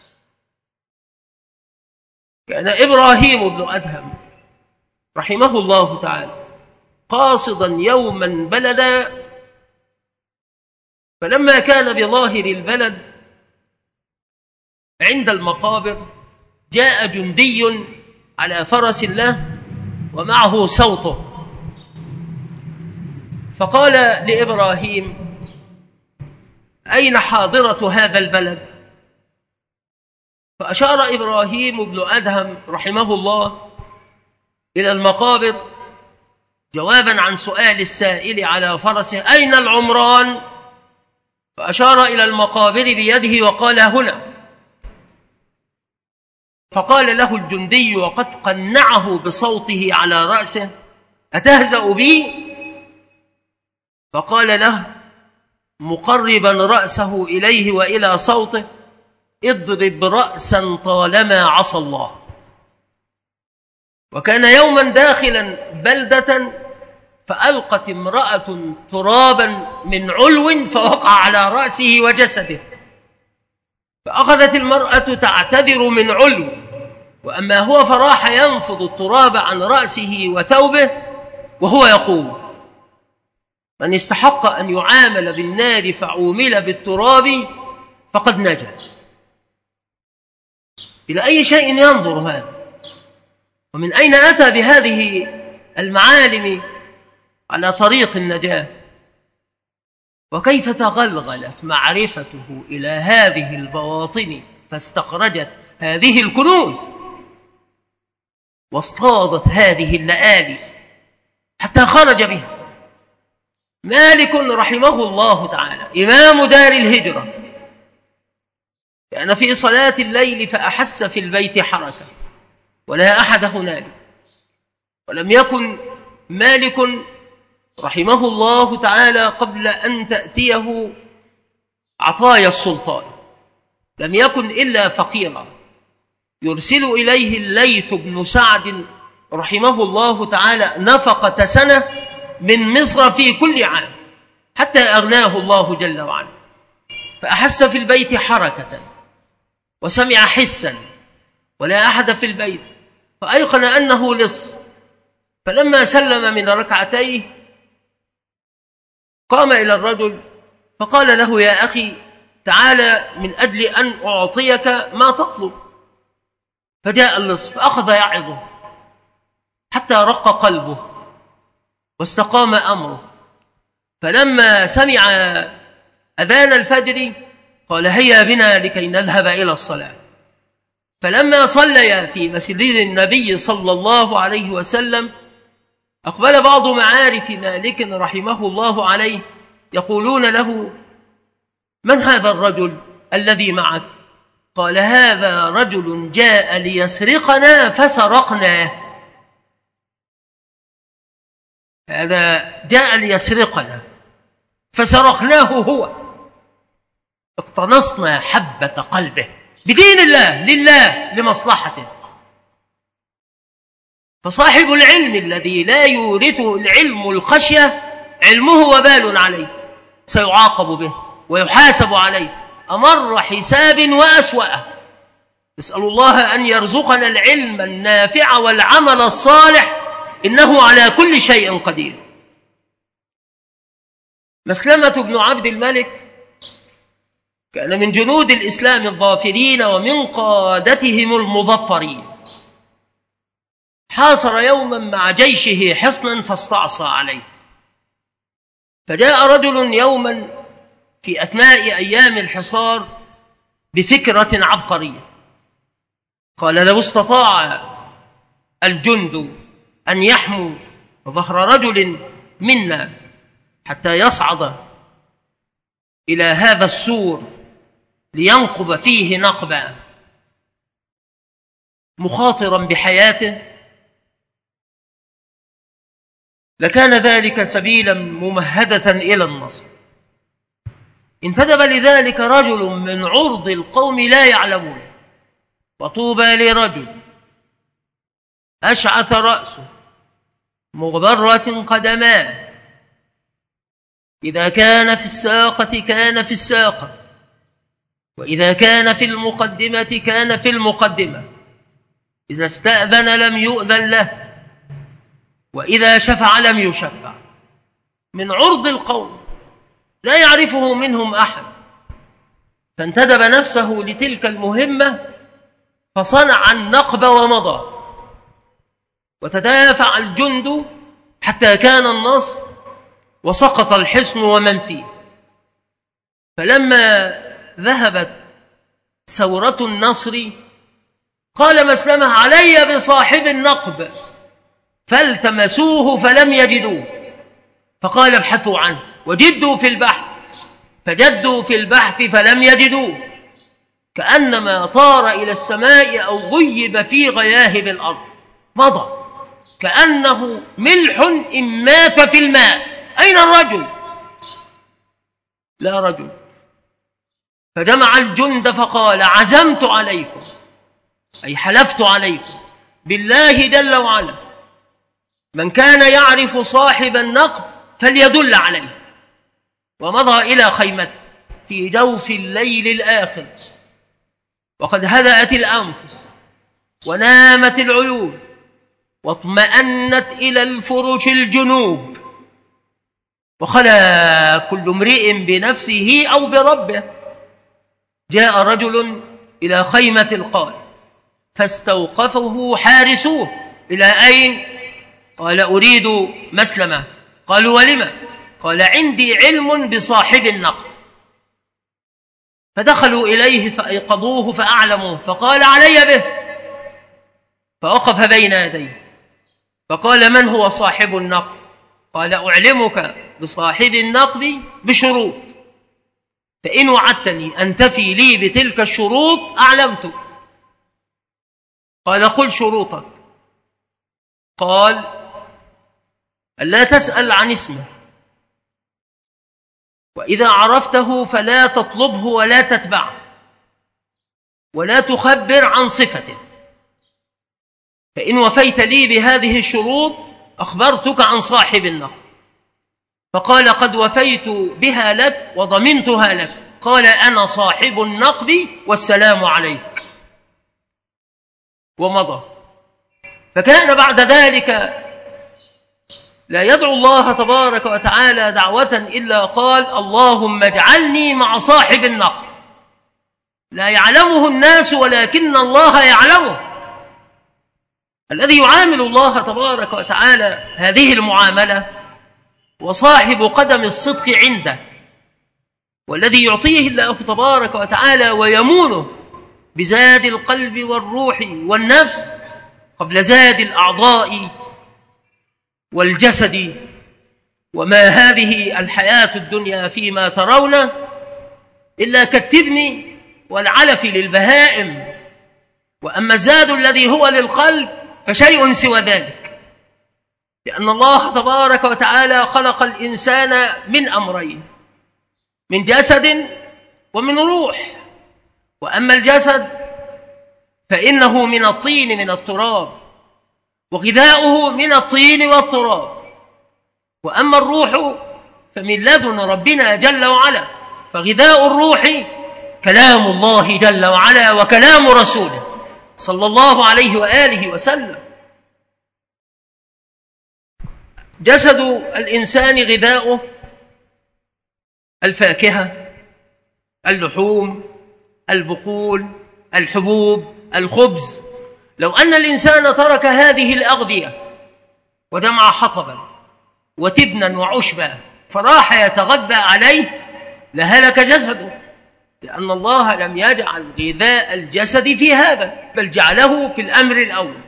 كان إبراهيم بن أدهم رحمه الله تعالى قاصدا يوما بلدا، فلما كان بظاهر البلد عند المقابر جاء جندي على فرس له ومعه صوته، فقال لإبراهيم: أين حاضرة هذا البلد؟ فأشار إبراهيم بن أدهم رحمه الله إلى المقابر جوابا عن سؤال السائل على فرسه: أين العمران؟ فأشار إلى المقابر بيده وقال: هنا. فقال له الجندي وقد قنعه بصوته على رأسه: أتهزأ بي؟ فقال له مقربا رأسه إليه وإلى صوته: اضرب رأسا طالما عصى الله. وكان يوما داخلا بلدة فألقت امرأة ترابا من علو فوقع على رأسه وجسده، فأخذت المرأة تعتذر من علو، وأما هو فراح ينفض التراب عن رأسه وثوبه وهو يقول: من استحق أن يعامل بالنار فعومل بالتراب فقد نجا. إلى أي شيء ينظر هذا؟ ومن أين أتى بهذه المعالم على طريق النجاة؟ وكيف تغلغلت معرفته إلى هذه البواطن فاستخرجت هذه الكنوز واصطادت هذه اللآلي حتى خرج بها. مالك رحمه الله تعالى إمام دار الهجرة كان في صلاة الليل فأحس في البيت حركة ولا أحد هنالك، ولم يكن مالك رحمه الله تعالى قبل أن تأتيه عطايا السلطان، لم يكن إلا فقيرا يرسل إليه الليث بن سعد رحمه الله تعالى نفقة سنة من مصر في كل عام حتى أغناه الله جل وعلا. فأحس في البيت حركة وسمع حسا ولا أحد في البيت، فأيقن أنه لص. فلما سلم من ركعتيه قام إلى الرجل فقال له: يا أخي تعالى من أجل أن أعطيك ما تطلب. فجاء اللص فأخذ يعظه حتى رق قلبه واستقام أمره. فلما سمع أذان الفجر قال: هيا بنا لكي نذهب إلى الصلاة. فلما صليا في مسجد النبي صلى الله عليه وسلم أقبل بعض معارف مالك رحمه الله عليه يقولون له: من هذا الرجل الذي معك؟ قال: هذا رجل جاء ليسرقنا فسرقناه. هذا جاء ليسرقنا فسرقناه هو، اقتنصنا حبة قلبه بدين الله لله لمصلحته. فصاحب العلم الذي لا يورثه العلم الخشية علمه وبال عليه، سيعاقب به ويحاسب عليه، أمر حساب وأسوأه. نسأل الله أن يرزقنا العلم النافع والعمل الصالح، إنه على كل شيء قدير. مسلمة بن عبد الملك كان من جنود الإسلام الظافرين ومن قادتهم المظفرين. حاصر يوما مع جيشه حصنا فاستعصى عليه، فجاء رجل يوما في أثناء أيام الحصار بفكرة عبقرية. قال: لو استطاع الجند أن يحموا ظهر رجل منا حتى يصعد إلى هذا السور لينقب فيه نقبا مخاطرا بحياته، لكان ذلك سبيلا ممهدة إلى النصر. انتدب لذلك رجل من عرض القوم لا يعلمون، وطوبى لرجل أشعث رأسه مغبرة قدماه، إذا كان في الساقة كان في الساقة، وإذا كان في المقدمة كان في المقدمة، إذا استأذن لم يؤذن له، وإذا شفع لم يشفع. من عرض القوم لا يعرفه منهم أحد، فانتدب نفسه لتلك المهمة فصنع النقب ومضى، وتدافع الجند حتى كان النصر وسقط الحصن ومن فيه. فلما ذهبت ثورة النصر قال مسلمة: علي بصاحب النقب، فالتمسوه فلم يجدوه، فقال: ابحثوا عنه وجدوا في البحث، فجدوا في البحث فلم يجدوه، كأنما طار إلى السماء أو غيب في غياهب الأرض، مضى كأنه ملح إن مات في الماء. أين الرجل؟ لا رجل. فجمع الجند فقال: عزمت عليكم، أي حلفت عليكم بالله جل وعلا، من كان يعرف صاحب النقب فليدل عليه. ومضى إلى خيمته في جوف الليل الآخر، وقد هدأت الأنفس ونامت العيون واطمأنت إلى الفرش الجنوب، وخلا كل امرئ بنفسه أو بربه. جاء رجل إلى خيمة القائد فاستوقفه حارسوه: إلى أين؟ قال: أريد مسلمة. قالوا: ولما؟ قال: عندي علم بصاحب النقب. فدخلوا إليه فأيقظوه فأعلموه، فقال: علي به. فوقف بين يديه فقال: من هو صاحب النقب؟ قال: أعلمك بصاحب النقب بشروط، فإن وعدتني أن تفي لي بتلك الشروط أعلمتك. قال: قل شروطك. قال: ألا تسأل عن اسمه، وإذا عرفته فلا تطلبه ولا تتبعه، ولا تخبر عن صفته، فإن وفيت لي بهذه الشروط أخبرتك عن صاحب النقب. فقال: قد وفيت بها لك وضمنتها لك. قال: أنا صاحب النقب والسلام عليك. ومضى. فكان بعد ذلك لا يدعو الله تبارك وتعالى دعوة إلا قال: اللهم اجعلني مع صاحب النقب. لا يعلمه الناس ولكن الله يعلمه. الذي يعامل الله تبارك وتعالى هذه المعاملة وصاحب قدم الصدق عنده، والذي يعطيه الله تبارك وتعالى ويمونه بزاد القلب والروح والنفس قبل زاد الأعضاء والجسد. وما هذه الحياة الدنيا فيما ترون إلا كالتبن والعلف للبهائم، وأما الزاد الذي هو للقلب فشيء سوى ذلك، لأن الله تبارك وتعالى خلق الإنسان من أمرين: من جسد ومن روح. وأما الجسد فإنه من الطين من التراب، وغذاؤه من الطين والتراب. وأما الروح فمن لدن ربنا جل وعلا، فغذاء الروح كلام الله جل وعلا وكلام رسوله صلى الله عليه وآله وسلم. جسد الإنسان غذاؤه الفاكهة، اللحوم، البقول، الحبوب، الخبز. لو أن الإنسان ترك هذه الأغذية وجمع حطبا وتبنا وعشبا فراح يتغذى عليه لهلك جسده، لأن الله لم يجعل غذاء الجسد في هذا، بل جعله في الأمر الأول،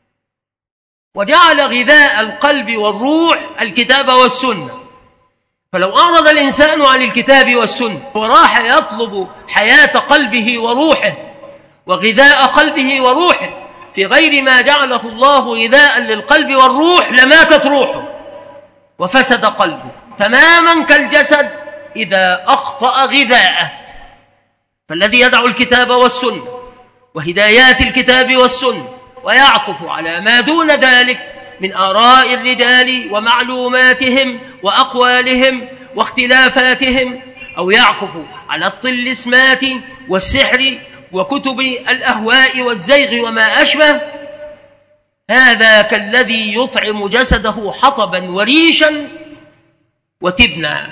وجعل غذاء القلب والروح الكتاب والسنة. فلو أعرض الإنسان عن الكتاب والسنة وراح يطلب حياة قلبه وروحه وغذاء قلبه وروحه في غير ما جعله الله غذاء للقلب والروح لماتت روحه وفسد قلبه تماما كالجسد إذا أخطأ غذاءه. فالذي يدع الكتاب والسنة وهدايات الكتاب والسنة ويعكف على ما دون ذلك من آراء الرجال ومعلوماتهم وأقوالهم واختلافاتهم، أو يعكف على الطلسمات والسحر وكتب الأهواء والزيغ وما أشبه، هذا كالذي يطعم جسده حطبا وريشا وتبنا،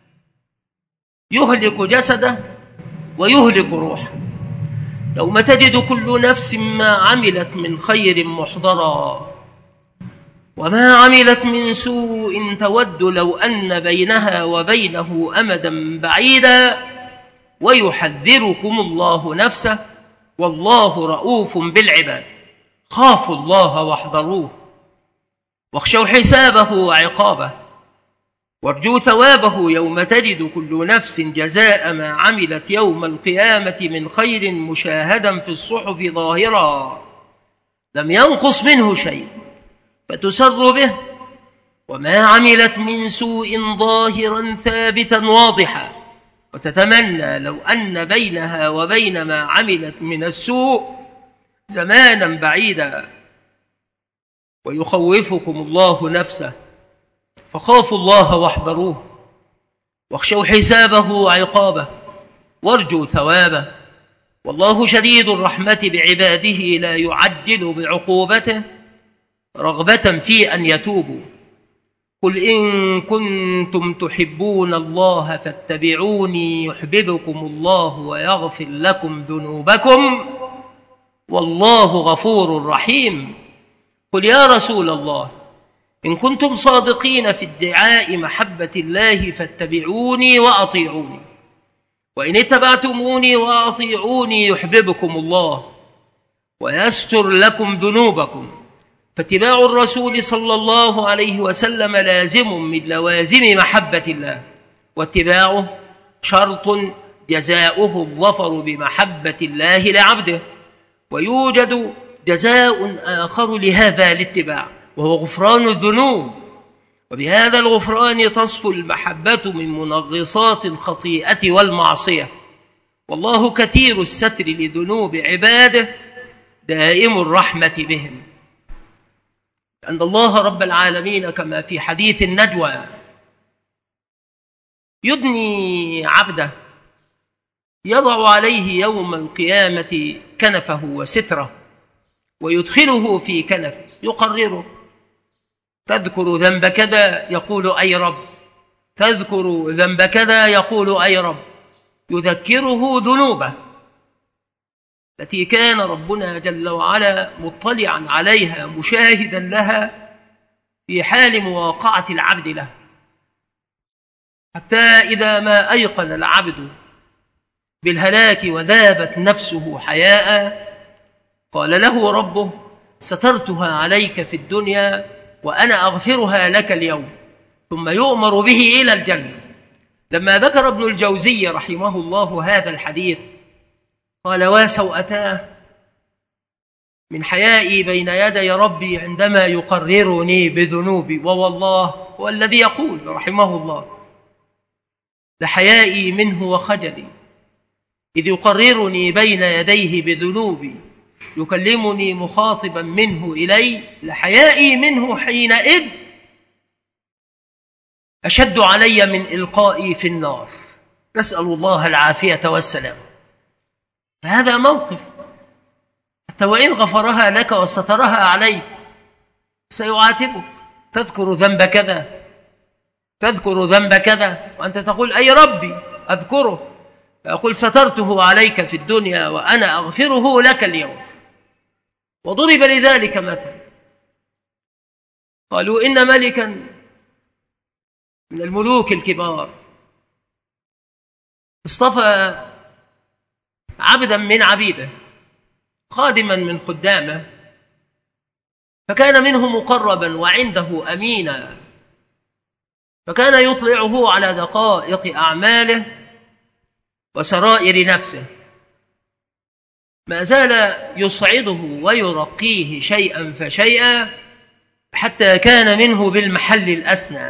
يهلك جسده ويهلك روحه. يوم تجد كل نفس ما عملت من خير محضرا وما عملت من سوء تود لو أن بينها وبينه أمدا بعيدا ويحذركم الله نفسه والله رؤوف بالعباد. خافوا الله واحذروه واخشوا حسابه وعقابه وارجوا ثوابه يوم تجد كل نفس جزاء ما عملت يوم القيامة من خير مشاهدا في الصحف ظاهرا لم ينقص منه شيء فتسر به، وما عملت من سوء ظاهرا ثابتا واضحا وتتمنى لو أن بينها وبين ما عملت من السوء زمانا بعيدا. ويخوفكم الله نفسه فخافوا الله واحذروه واخشوا حسابه وعقابه وارجوا ثوابه والله شديد الرحمة بعباده لا يعجل بعقوبته رغبة في أن يتوبوا. قل إن كنتم تحبون الله فاتبعوني يحببكم الله ويغفر لكم ذنوبكم والله غفور رحيم. قل يا رسول الله إن كنتم صادقين في ادعاء محبة الله فاتبعوني وأطيعوني، وإن اتبعتموني وأطيعوني يحببكم الله ويستر لكم ذنوبكم. فاتباع الرسول صلى الله عليه وسلم لازم من لوازم محبة الله، واتباعه شرط جزاؤه الظفر بمحبة الله لعبده. ويوجد جزاء آخر لهذا الاتباع وهو غفران الذنوب، وبهذا الغفران تصفو المحبة من منغصات الخطيئة والمعصية. والله كثير الستر لذنوب عباده دائم الرحمة بهم، أن الله رب العالمين كما في حديث النجوى يدني عبده يضع عليه يوم القيامة كنفه وستره ويدخله في كنفه يقرره، تذكر ذنب كذا يقول أي رب، تذكر ذنب كذا يقول أي رب، يذكره ذنوبه التي كان ربنا جل وعلا مطلعا عليها مشاهدا لها في حال مواقعة العبد له، حتى إذا ما أيقن العبد بالهلاك وذابت نفسه حياء قال له ربه سترتها عليك في الدنيا وأنا أغفرها لك اليوم، ثم يؤمر به إلى الجنة. لما ذكر ابن الجوزي رحمه الله هذا الحديث قال وسوءتاه من حيائي بين يدي ربي عندما يقررني بذنوبي. ووالله هو الذي يقول رحمه الله لحيائي منه وخجلي إذ يقررني بين يديه بذنوبي يكلمني مخاطبا منه إلي، لحيائي منه حينئذ أشد علي من إلقائي في النار. نسأل الله العافية والسلام. فهذا موقف حتى وإن غفرها لك وسترها عليك سيعاتبك. تذكر ذنب كذا تذكر ذنب كذا وأنت تقول أي ربي أذكره، فأقول سترته عليك في الدنيا وأنا أغفره لك اليوم. وضرب لذلك مثل، قالوا إن ملكا من الملوك الكبار اصطفى عبدا من عبيده، خادما من خدامه، فكان منه مقربا وعنده أمينا، فكان يطلعه على دقائق أعماله وسرائر نفسه، ما زال يصعده ويرقيه شيئا فشيئا حتى كان منه بالمحل الأسنى.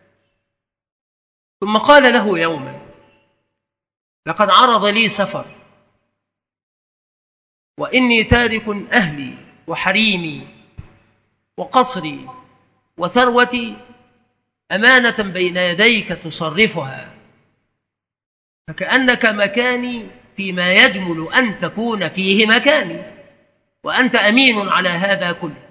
ثم قال له يوما: لقد عرض لي سفر وإني تارك أهلي وحريمي وقصري وثروتي أمانة بين يديك تصرفها، فكأنك مكاني فيما يجمل أن تكون فيه مكاني، وأنت أمين على هذا كله.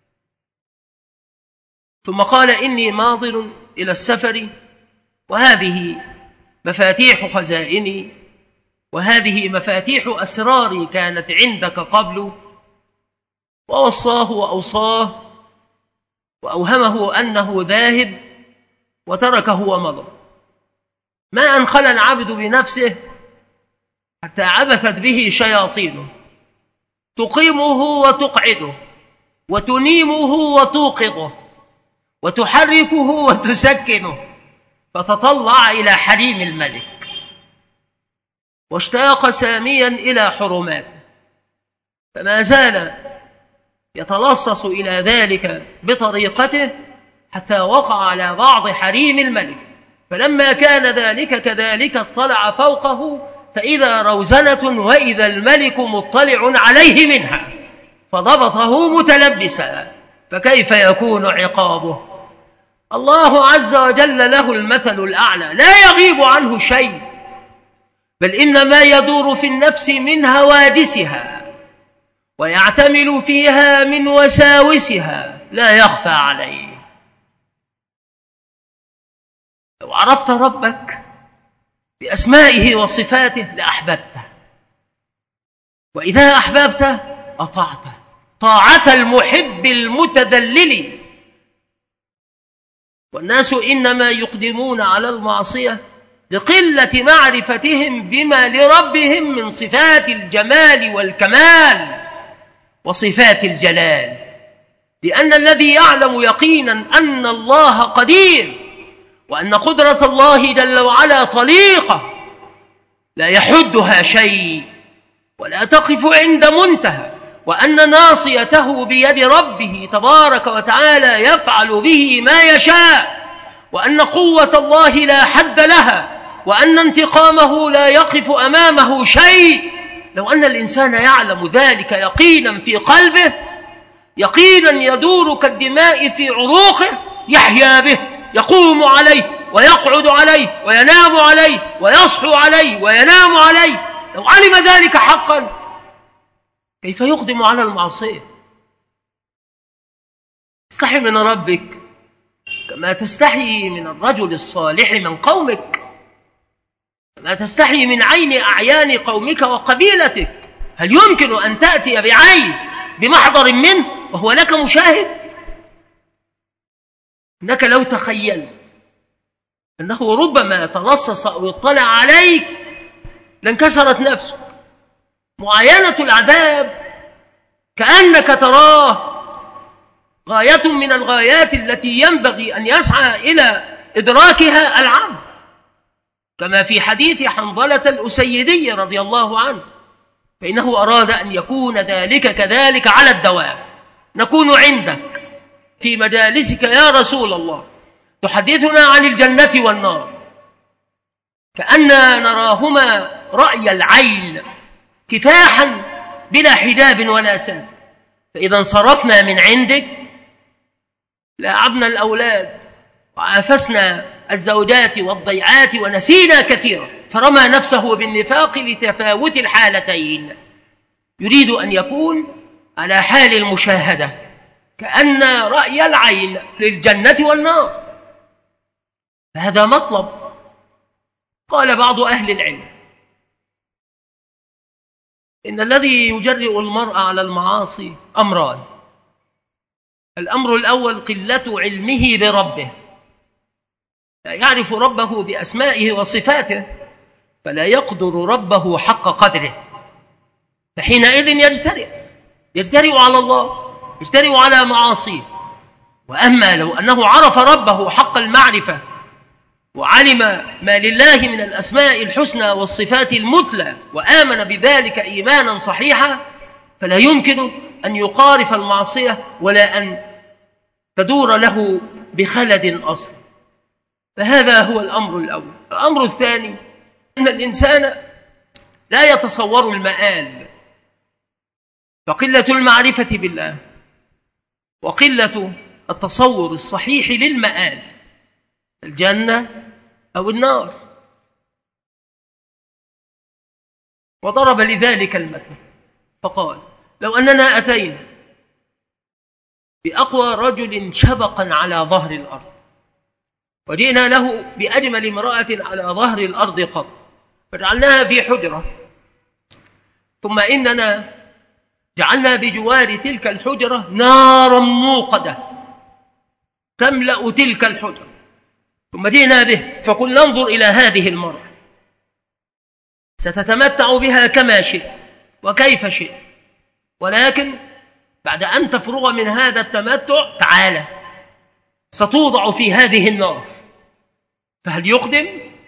ثم قال: إني ماضل إلى السفر، وهذه مفاتيح خزائني، وهذه مفاتيح أسراري كانت عندك قبل. ووصاه وأوصاه وأوهمه أنه ذاهب وتركه ومضى. ما أن خلى العبد بنفسه حتى عبثت به شياطينه، تقيمه وتقعده، وتنيمه وتوقظه، وتحركه وتسكنه، فتطلع إلى حريم الملك، واشتاق ساميا إلى حرماته، فما زال يتلصص إلى ذلك بطريقته حتى وقع على بعض حريم الملك. فلما كان ذلك كذلك اطلع فوقه فإذا روزنة وإذا الملك مطلع عليه منها، فضبطه متلبسا، فكيف يكون عقابه؟ الله عز وجل له المثل الأعلى، لا يغيب عنه شيء، بل إنما يدور في النفس من هواجسها ويعتمل فيها من وساوسها، لا يخفى عليه. لو عرفت ربك بأسمائه وصفاته لأحببته، وإذا أحببته أطعته طاعة المحب المتدلل. والناس إنما يقدمون على المعصية لقلة معرفتهم بما لربهم من صفات الجمال والكمال وصفات الجلال، لأن الذي يعلم يقينا أن الله قدير، وأن قدرة الله جل وعلا طليقة لا يحدها شيء ولا تقف عند منتهى، وأن ناصيته بيد ربه تبارك وتعالى يفعل به ما يشاء، وأن قوة الله لا حد لها، وأن انتقامه لا يقف أمامه شيء. لو أن الإنسان يعلم ذلك يقينا في قلبه، يقينا يدور كالدماء في عروقه، يحيا به، يقوم عليه ويقعد عليه وينام عليه ويصحو عليه وينام عليه. لو علم ذلك حقا كيف يقدم على المعصية؟ استحي من ربك كما تستحي من الرجل الصالح من قومك، كما تستحي من عين أعيان قومك وقبيلتك. هل يمكن أن تأتي بعين بمحضر منه وهو لك مشاهد؟ إنك لو تخيلت أنه ربما تلصص أو اطلع عليك لانكسرت نفسك. معاينة العذاب كأنك تراه غاية من الغايات التي ينبغي أن يسعى إلى إدراكها العبد، كما في حديث حنظلة الأسيدي رضي الله عنه، فإنه أراد أن يكون ذلك كذلك على الدوام. نكون عندك في مجالسك يا رسول الله تحدثنا عن الجنة والنار كأننا نراهما رأي العين كفاحا بلا حجاب ولا ساتر، فإذا انصرفنا من عندك لاعبنا الأولاد وعافسنا الزوجات والضيعات ونسينا كثيرا، فرمى نفسه بالنفاق لتفاوت الحالتين، يريد أن يكون على حال المشاهدة كأن رأي العين للجنة والنار، فهذا مطلب. قال بعض أهل العلم إن الذي يجرئ المرء على المعاصي أمران: الأمر الأول قلة علمه بربه، لا يعرف ربه بأسمائه وصفاته فلا يقدر ربه حق قدره، فحينئذ يجترئ يجترئ على الله، يجترئ على معاصيه. وأما لو أنه عرف ربه حق المعرفة وعلم ما لله من الأسماء الحسنى والصفات المثلى وآمن بذلك إيمانا صحيحا، فلا يمكن أن يقارف المعصية ولا أن تدور له بخلد أصل. فهذا هو الأمر الأول. الأمر الثاني أن الإنسان لا يتصور المآل، فقلة المعرفة بالله وقلة التصور الصحيح للمآل، الجنة أو النار. وضرب لذلك المثل فقال: لو أننا أتينا بأقوى رجل شبقا على ظهر الأرض وجئنا له بأجمل امرأة على ظهر الأرض قط، فجعلناها في حجرة، ثم إننا جعلنا بجوار تلك الحجرة نارا موقدة تملأ تلك الحجرة، ثم جئنا به فقلنا انظر إلى هذه المرأة، ستتمتع بها كما شئت وكيف شئت، ولكن بعد أن تفرغ من هذا التمتع تعالى ستوضع في هذه النار، فهل يقدم؟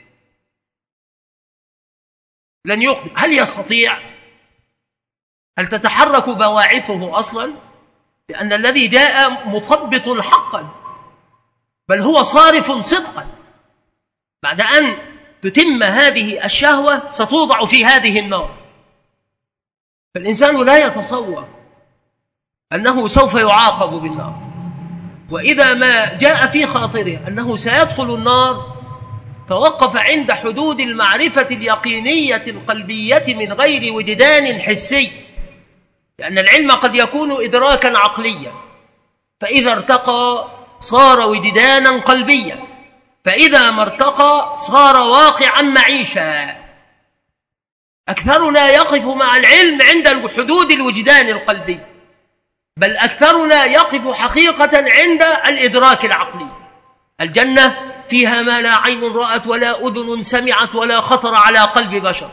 لن يقدم. هل يستطيع؟ هل تتحرك بواعثه أصلا؟ لأن الذي جاء مثبط حقا، بل هو صارف صدقا. بعد أن تتم هذه الشهوة ستوضع في هذه النار، فالإنسان لا يتصور أنه سوف يعاقب بالنار، وإذا ما جاء في خاطره أنه سيدخل النار توقف عند حدود المعرفة اليقينية القلبية من غير وجدان حسي، لأن العلم قد يكون إدراكا عقليا، فإذا ارتقى صار وجدانا قلبيا، فإذا ما ارتقى صار واقعا معيشا. أكثرنا يقف مع العلم عند حدود الوجدان القلبي، بل أكثرنا يقف حقيقة عند الإدراك العقلي. الجنة فيها ما لا عين رأت ولا أذن سمعت ولا خطر على قلب بشر.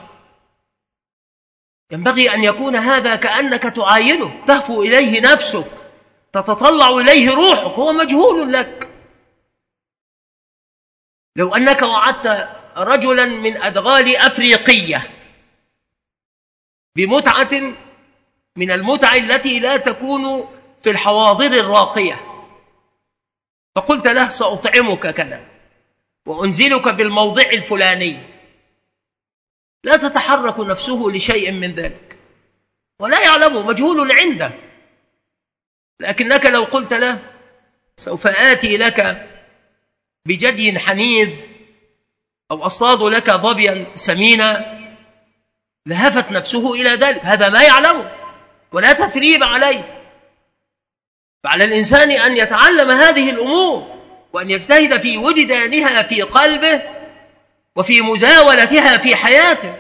ينبغي أن يكون هذا كأنك تعاينه، تهفو إليه نفسك، تتطلع إليه روحك، هو مجهول لك. لو أنك وعدت رجلا من أدغال أفريقية بمتعة من المتع التي لا تكون في الحواضر الراقية، فقلت له سأطعمك كذا وأنزلك بالموضع الفلاني، لا تتحرك نفسه لشيء من ذلك ولا يعلمه، مجهول عنده. لكنك لو قلت له سوف آتي لك بجدي حنيذ أو أصطاد لك ظبيا سمينا، لهفت نفسه إلى ذلك. هذا ما يعلمه ولا تثريب عليه. فعلى الإنسان أن يتعلم هذه الأمور وأن يجتهد في وجدانها في قلبه وفي مزاولتها في حياته،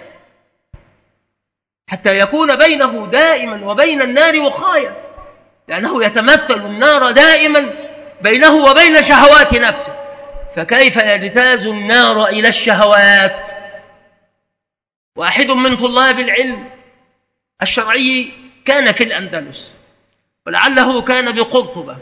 حتى يكون بينه دائما وبين النار وقاية، لأنه يتمثل النار دائما بينه وبين شهوات نفسه، فكيف يجتاز النار إلى الشهوات؟ واحد من طلاب العلم الشرعي كان في الأندلس، ولعله كان بقرطبة،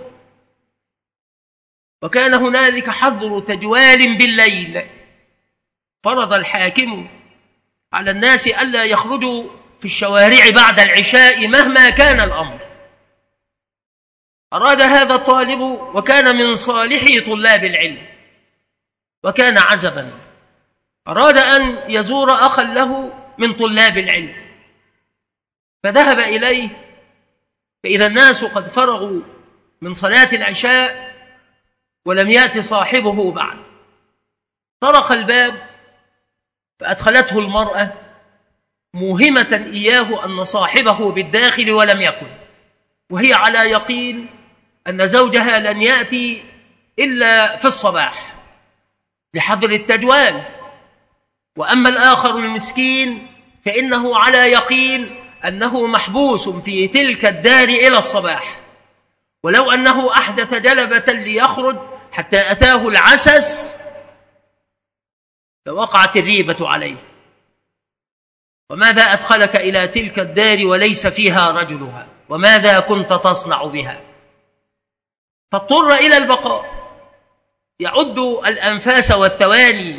وكان هنالك حظر تجوال بالليل، فرض الحاكم على الناس ألا يخرجوا في الشوارع بعد العشاء مهما كان الأمر. أراد هذا الطالب، وكان من صالحي طلاب العلم وكان عزبا، أراد أن يزور أخا له من طلاب العلم، فذهب إليه، فإذا الناس قد فرغوا من صلاة العشاء ولم يأت صاحبه بعد. طرق الباب فأدخلته المرأة موهمة إياه أن صاحبه بالداخل ولم يكن، وهي على يقين أن زوجها لن يأتي إلا في الصباح لحضر التجوال. وأما الآخر المسكين فإنه على يقين أنه محبوس في تلك الدار إلى الصباح، ولو أنه أحدث جلبة ليخرج حتى أتاه العسس لوقعت الريبة عليه. وماذا أدخلك إلى تلك الدار وليس فيها رجلها؟ وماذا كنت تصنع بها؟ فاضطر إلى البقاء، يعد الأنفاس والثواني.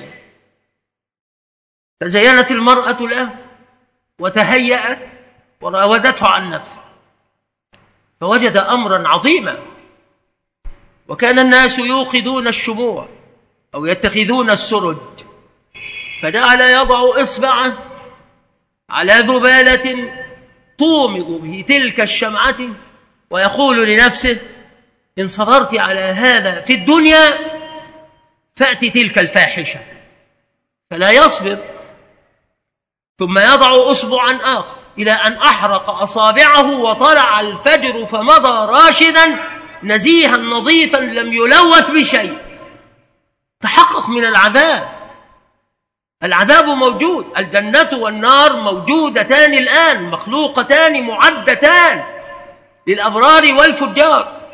تزينت المرأة له وتهيأت وراودته عن نفسه، فوجد أمرا عظيما. وكان الناس يوقدون الشموع أو يتخذون السرج، فجعل يضع إصبعه على ذبالة تومض به تلك الشمعة ويقول لنفسه: إن صبرت على هذا في الدنيا فأتي تلك الفاحشة، فلا يصبر. ثم يضع أصبعا آخر إلى أن أحرق أصابعه وطلع الفجر فمضى راشدا نزيها نظيفا لم يلوث بشيء. تحقق من العذاب. العذاب موجود، الجنة والنار موجودتان الآن، مخلوقتان معدتان للأبرار والفجار.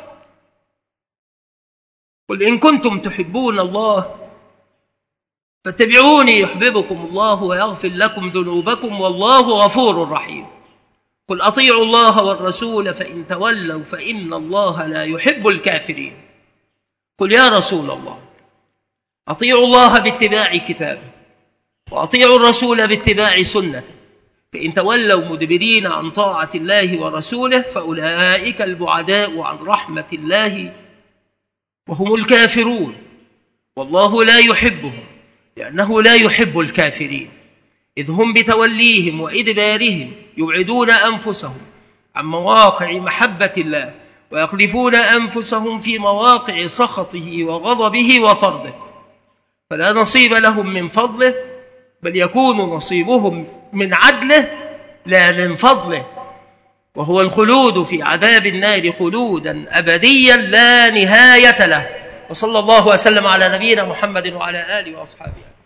قل إن كنتم تحبون الله فاتبعوني يحببكم الله ويغفر لكم ذنوبكم والله غفور رحيم. قل أطيعوا الله والرسول فإن تولوا فإن الله لا يحب الكافرين. قل يا رسول الله أطيعوا الله باتباع كتابه وأطيعوا الرسول باتباع سنته، فإن تولوا مدبرين عن طاعة الله ورسوله فأولئك البعداء عن رحمة الله وهم الكافرون، والله لا يحبهم لأنه لا يحب الكافرين، إذ هم بتوليهم وإدبارهم يبعدون أنفسهم عن مواقع محبة الله ويقذفون أنفسهم في مواقع سخطه وغضبه وطرده، فلا نصيب لهم من فضله، بل يكون نصيبهم من عدله لا من فضله، وهو الخلود في عذاب النار خلودا أبديا لا نهاية له. وصلى الله وسلم على نبينا محمد وعلى آله وأصحابه.